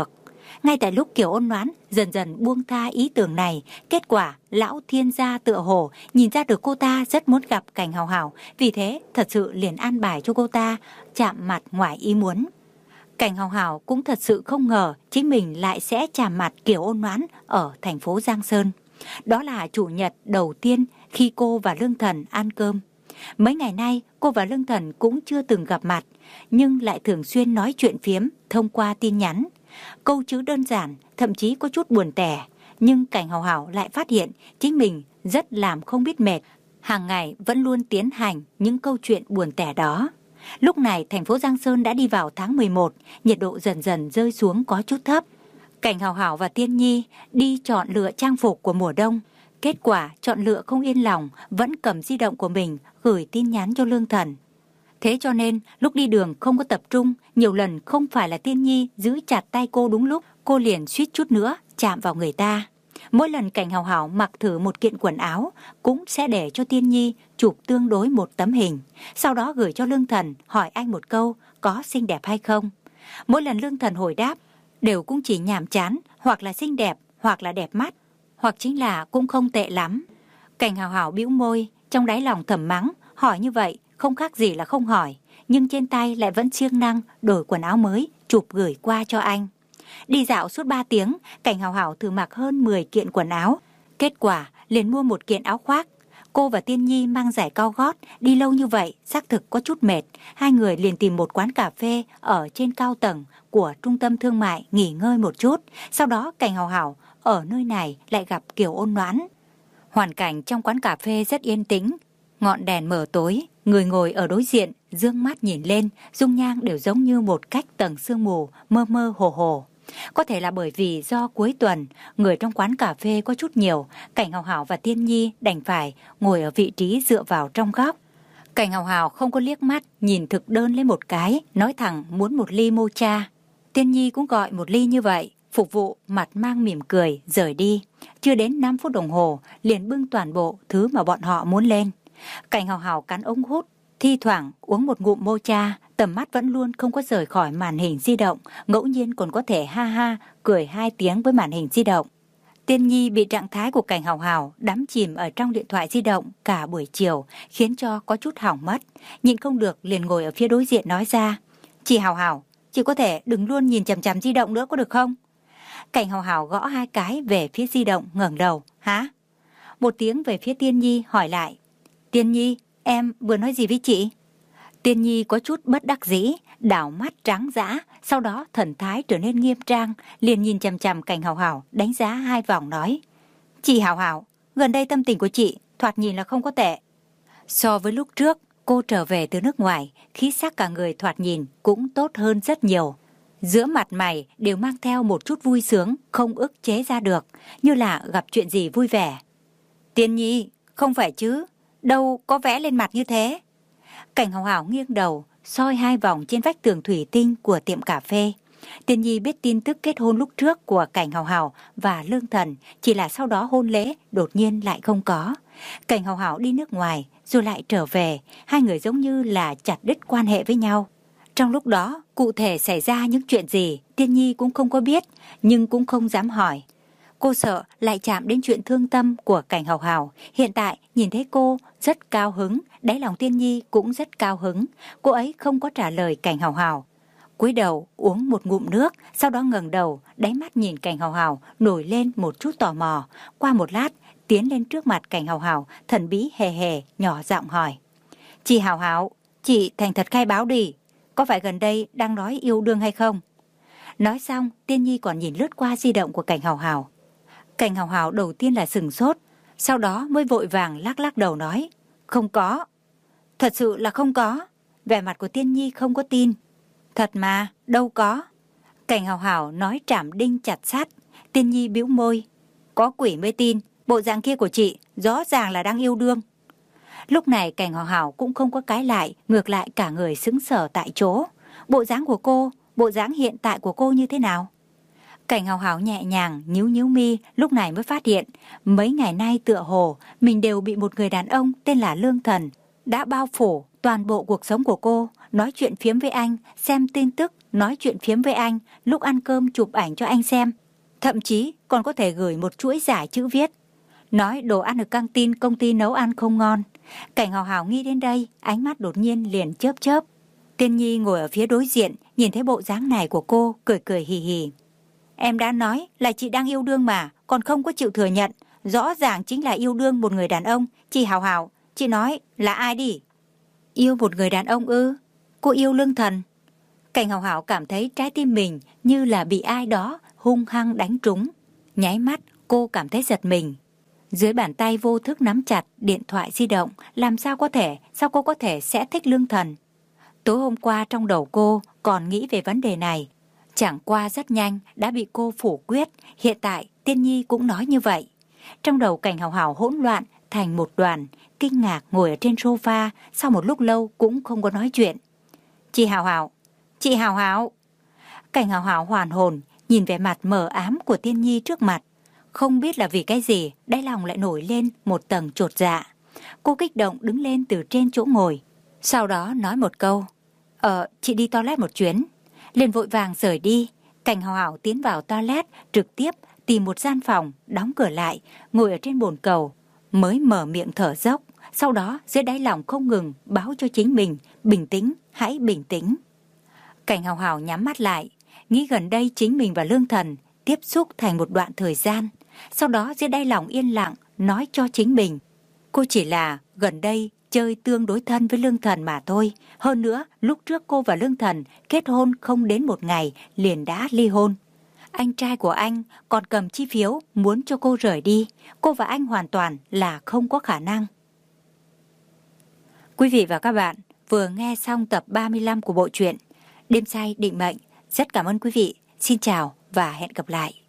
Ngay tại lúc Kiều Ôn Noãn dần dần buông tha ý tưởng này, kết quả lão thiên gia tựa hồ nhìn ra được cô ta rất muốn gặp Cảnh Hào Hào, vì thế thật sự liền an bài cho cô ta chạm mặt ngoài ý muốn. Cảnh Hào Hào cũng thật sự không ngờ chính mình lại sẽ chạm mặt Kiều Ôn Noãn ở thành phố Giang Sơn. Đó là chủ nhật đầu tiên khi cô và Lương Thần ăn cơm. Mấy ngày nay cô và Lương Thần cũng chưa từng gặp mặt, nhưng lại thường xuyên nói chuyện phiếm thông qua tin nhắn. Câu chữ đơn giản, thậm chí có chút buồn tẻ, nhưng Cảnh Hào Hào lại phát hiện chính mình rất làm không biết mệt, hàng ngày vẫn luôn tiến hành những câu chuyện buồn tẻ đó. Lúc này thành phố Giang Sơn đã đi vào tháng mười một, nhiệt độ dần dần rơi xuống có chút thấp. Cảnh Hào Hào và Tiên Nhi đi chọn lựa trang phục của mùa đông. Kết quả chọn lựa không yên lòng, vẫn cầm di động của mình gửi tin nhắn cho Lương Thần. Thế cho nên lúc đi đường không có tập trung, nhiều lần không phải là Tiên Nhi giữ chặt tay cô đúng lúc, cô liền suýt chút nữa chạm vào người ta. Mỗi lần Cảnh Hào Hào mặc thử một kiện quần áo cũng sẽ để cho Tiên Nhi chụp tương đối một tấm hình, sau đó gửi cho Lương Thần hỏi anh một câu có xinh đẹp hay không. Mỗi lần Lương Thần hồi đáp đều cũng chỉ nhàm chán, hoặc là xinh đẹp, hoặc là đẹp mắt, hoặc chính là cũng không tệ lắm. Cảnh Hào Hào bĩu môi, trong đáy lòng thầm mắng, hỏi như vậy không khác gì là không hỏi, nhưng trên tay lại vẫn siêng năng đổi quần áo mới chụp gửi qua cho anh. Đi dạo suốt ba tiếng, Cảnh Hào Hào thử mặc hơn mười kiện quần áo, kết quả liền mua một kiện áo khoác. Cô và Tiên Nhi mang giày cao gót, đi lâu như vậy xác thực có chút mệt. Hai người liền tìm một quán cà phê ở trên cao tầng của trung tâm thương mại nghỉ ngơi một chút. Sau đó Cảnh Hào Hào ở nơi này lại gặp Kiều Ôn Noãn. Hoàn cảnh trong quán cà phê rất yên tĩnh, ngọn đèn mờ tối, người ngồi ở đối diện dương mắt nhìn lên, dung nhan đều giống như một cách tầng sương mù mơ mơ hồ hồ. Có thể là bởi vì do cuối tuần, người trong quán cà phê có chút nhiều, Cảnh Hào Hào và Tiên Nhi đành phải ngồi ở vị trí dựa vào trong góc. Cảnh Hào Hào không có liếc mắt, nhìn thực đơn lên một cái, nói thẳng muốn một ly mocha. Tiên Nhi cũng gọi một ly như vậy, phục vụ mặt mang mỉm cười, rời đi. Chưa đến năm phút đồng hồ, liền bưng toàn bộ thứ mà bọn họ muốn lên. Cảnh Hào Hào cắn ống hút, thi thoảng uống một ngụm mocha, tầm mắt vẫn luôn không có rời khỏi màn hình di động, ngẫu nhiên còn có thể ha ha, cười hai tiếng với màn hình di động. Tiên Nhi bị trạng thái của Cảnh Hào Hào đắm chìm ở trong điện thoại di động cả buổi chiều, khiến cho có chút hỏng mất. Nhịn không được liền ngồi ở phía đối diện nói ra, chị Hào Hào, chị có thể đừng luôn nhìn chằm chằm di động nữa có được không? Cảnh Hào Hào gõ hai cái về phía di động, ngẩng đầu, hả? Một tiếng về phía Tiên Nhi hỏi lại, Tiên Nhi, em vừa nói gì với chị? Tiên Nhi có chút bất đắc dĩ, đảo mắt trắng dã, sau đó thần thái trở nên nghiêm trang, liền nhìn chằm chằm Cảnh Hào Hào, đánh giá hai vòng nói, chị Hào Hào, gần đây tâm tình của chị thoạt nhìn là không có tệ. So với lúc trước cô trở về từ nước ngoài, khí sắc cả người thoạt nhìn cũng tốt hơn rất nhiều. Giữa mặt mày đều mang theo một chút vui sướng, không ức chế ra được, như là gặp chuyện gì vui vẻ. Tiên Nhi, không phải chứ, đâu có vẽ lên mặt như thế. Cảnh Hào Hào nghiêng đầu, soi hai vòng trên vách tường thủy tinh của tiệm cà phê. Tiên Nhi biết tin tức kết hôn lúc trước của Cảnh Hào Hào và Lương Thần, chỉ là sau đó hôn lễ đột nhiên lại không có. Cảnh Hào Hào đi nước ngoài rồi lại trở về, hai người giống như là chặt đứt quan hệ với nhau. Trong lúc đó, cụ thể xảy ra những chuyện gì, Tiên Nhi cũng không có biết, nhưng cũng không dám hỏi. Cô sợ lại chạm đến chuyện thương tâm của Cảnh Hào Hào. Hiện tại nhìn thấy cô rất cao hứng, đáy lòng Tiên Nhi cũng rất cao hứng. Cô ấy không có trả lời Cảnh Hào Hào. Cúi đầu uống một ngụm nước, sau đó ngẩng đầu, đáy mắt nhìn Cảnh Hào Hào, nổi lên một chút tò mò. Qua một lát, tiến lên trước mặt Cảnh Hào Hào, thần bí hề hề, nhỏ giọng hỏi. Chị Hào Hào, chị thành thật khai báo đi, có phải gần đây đang nói yêu đương hay không? Nói xong, Tiên Nhi còn nhìn lướt qua di động của Cảnh Hào Hào. Cảnh Hào Hào đầu tiên là sừng sốt, sau đó mới vội vàng lắc lắc đầu nói, không có. Thật sự là không có. Vẻ mặt của Tiên Nhi không có tin. Thật mà, đâu có. Cảnh Hào Hào nói trảm đinh chặt sắt. Tiên Nhi bĩu môi, có quỷ mới tin, bộ dạng kia của chị rõ ràng là đang yêu đương. Lúc này Cảnh Hào Hào cũng không có cái lại, ngược lại cả người sững sờ tại chỗ. Bộ dáng của cô, bộ dáng hiện tại của cô như thế nào? Cảnh Hào Hào nhẹ nhàng nhíu nhíu mi, lúc này mới phát hiện mấy ngày nay tựa hồ mình đều bị một người đàn ông tên là Lương Thần đã bao phủ toàn bộ cuộc sống của cô, nói chuyện phiếm với anh, xem tin tức, nói chuyện phiếm với anh, lúc ăn cơm chụp ảnh cho anh xem. Thậm chí còn có thể gửi một chuỗi giải chữ viết, nói đồ ăn ở căng tin công ty nấu ăn không ngon. Cảnh Hào Hào nghĩ đến đây, ánh mắt đột nhiên liền chớp chớp. Tiên Nhi ngồi ở phía đối diện, nhìn thấy bộ dáng này của cô, cười cười hì hì. Em đã nói là chị đang yêu đương mà, còn không có chịu thừa nhận. Rõ ràng chính là yêu đương một người đàn ông. Chị Hào Hào, chị nói là ai đi? Yêu một người đàn ông ư? Cô yêu Lương Thần. Cảnh Hào Hào cảm thấy trái tim mình như là bị ai đó hung hăng đánh trúng. Nháy mắt cô cảm thấy giật mình. Dưới bàn tay vô thức nắm chặt điện thoại di động. Làm sao có thể, sao cô có thể sẽ thích Lương Thần? Tối hôm qua trong đầu cô còn nghĩ về vấn đề này. Chẳng qua rất nhanh đã bị cô phủ quyết. Hiện tại Tiên Nhi cũng nói như vậy. Trong đầu Cảnh Hào Hào hỗn loạn thành một đoàn, kinh ngạc ngồi ở trên sofa, sau một lúc lâu cũng không có nói chuyện. Chị Hào Hào, chị Hào Hào. Cảnh Hào Hào hoàn hồn, nhìn vẻ mặt mờ ám của Tiên Nhi trước mặt. Không biết là vì cái gì, đáy lòng lại nổi lên một tầng chột dạ. Cô kích động đứng lên từ trên chỗ ngồi. Sau đó nói một câu, Ờ, chị đi toilet một chuyến. Liền vội vàng rời đi. Cảnh Hào Hào tiến vào toilet, trực tiếp tìm một gian phòng, đóng cửa lại, ngồi ở trên bồn cầu, mới mở miệng thở dốc. Sau đó dưới đáy lòng không ngừng báo cho chính mình, bình tĩnh, hãy bình tĩnh. Cảnh Hào Hào nhắm mắt lại, nghĩ gần đây chính mình và Lương Thần tiếp xúc thành một đoạn thời gian. Sau đó dưới đáy lòng yên lặng nói cho chính mình, cô chỉ là gần đây chơi tương đối thân với Lương Thần mà thôi. Hơn nữa, lúc trước cô và Lương Thần kết hôn không đến một ngày liền đã ly hôn. Anh trai của anh còn cầm chi phiếu muốn cho cô rời đi. Cô và anh hoàn toàn là không có khả năng. Quý vị và các bạn vừa nghe xong tập ba mươi lăm của bộ truyện Đêm Say Định Mệnh. Rất cảm ơn quý vị. Xin chào và hẹn gặp lại.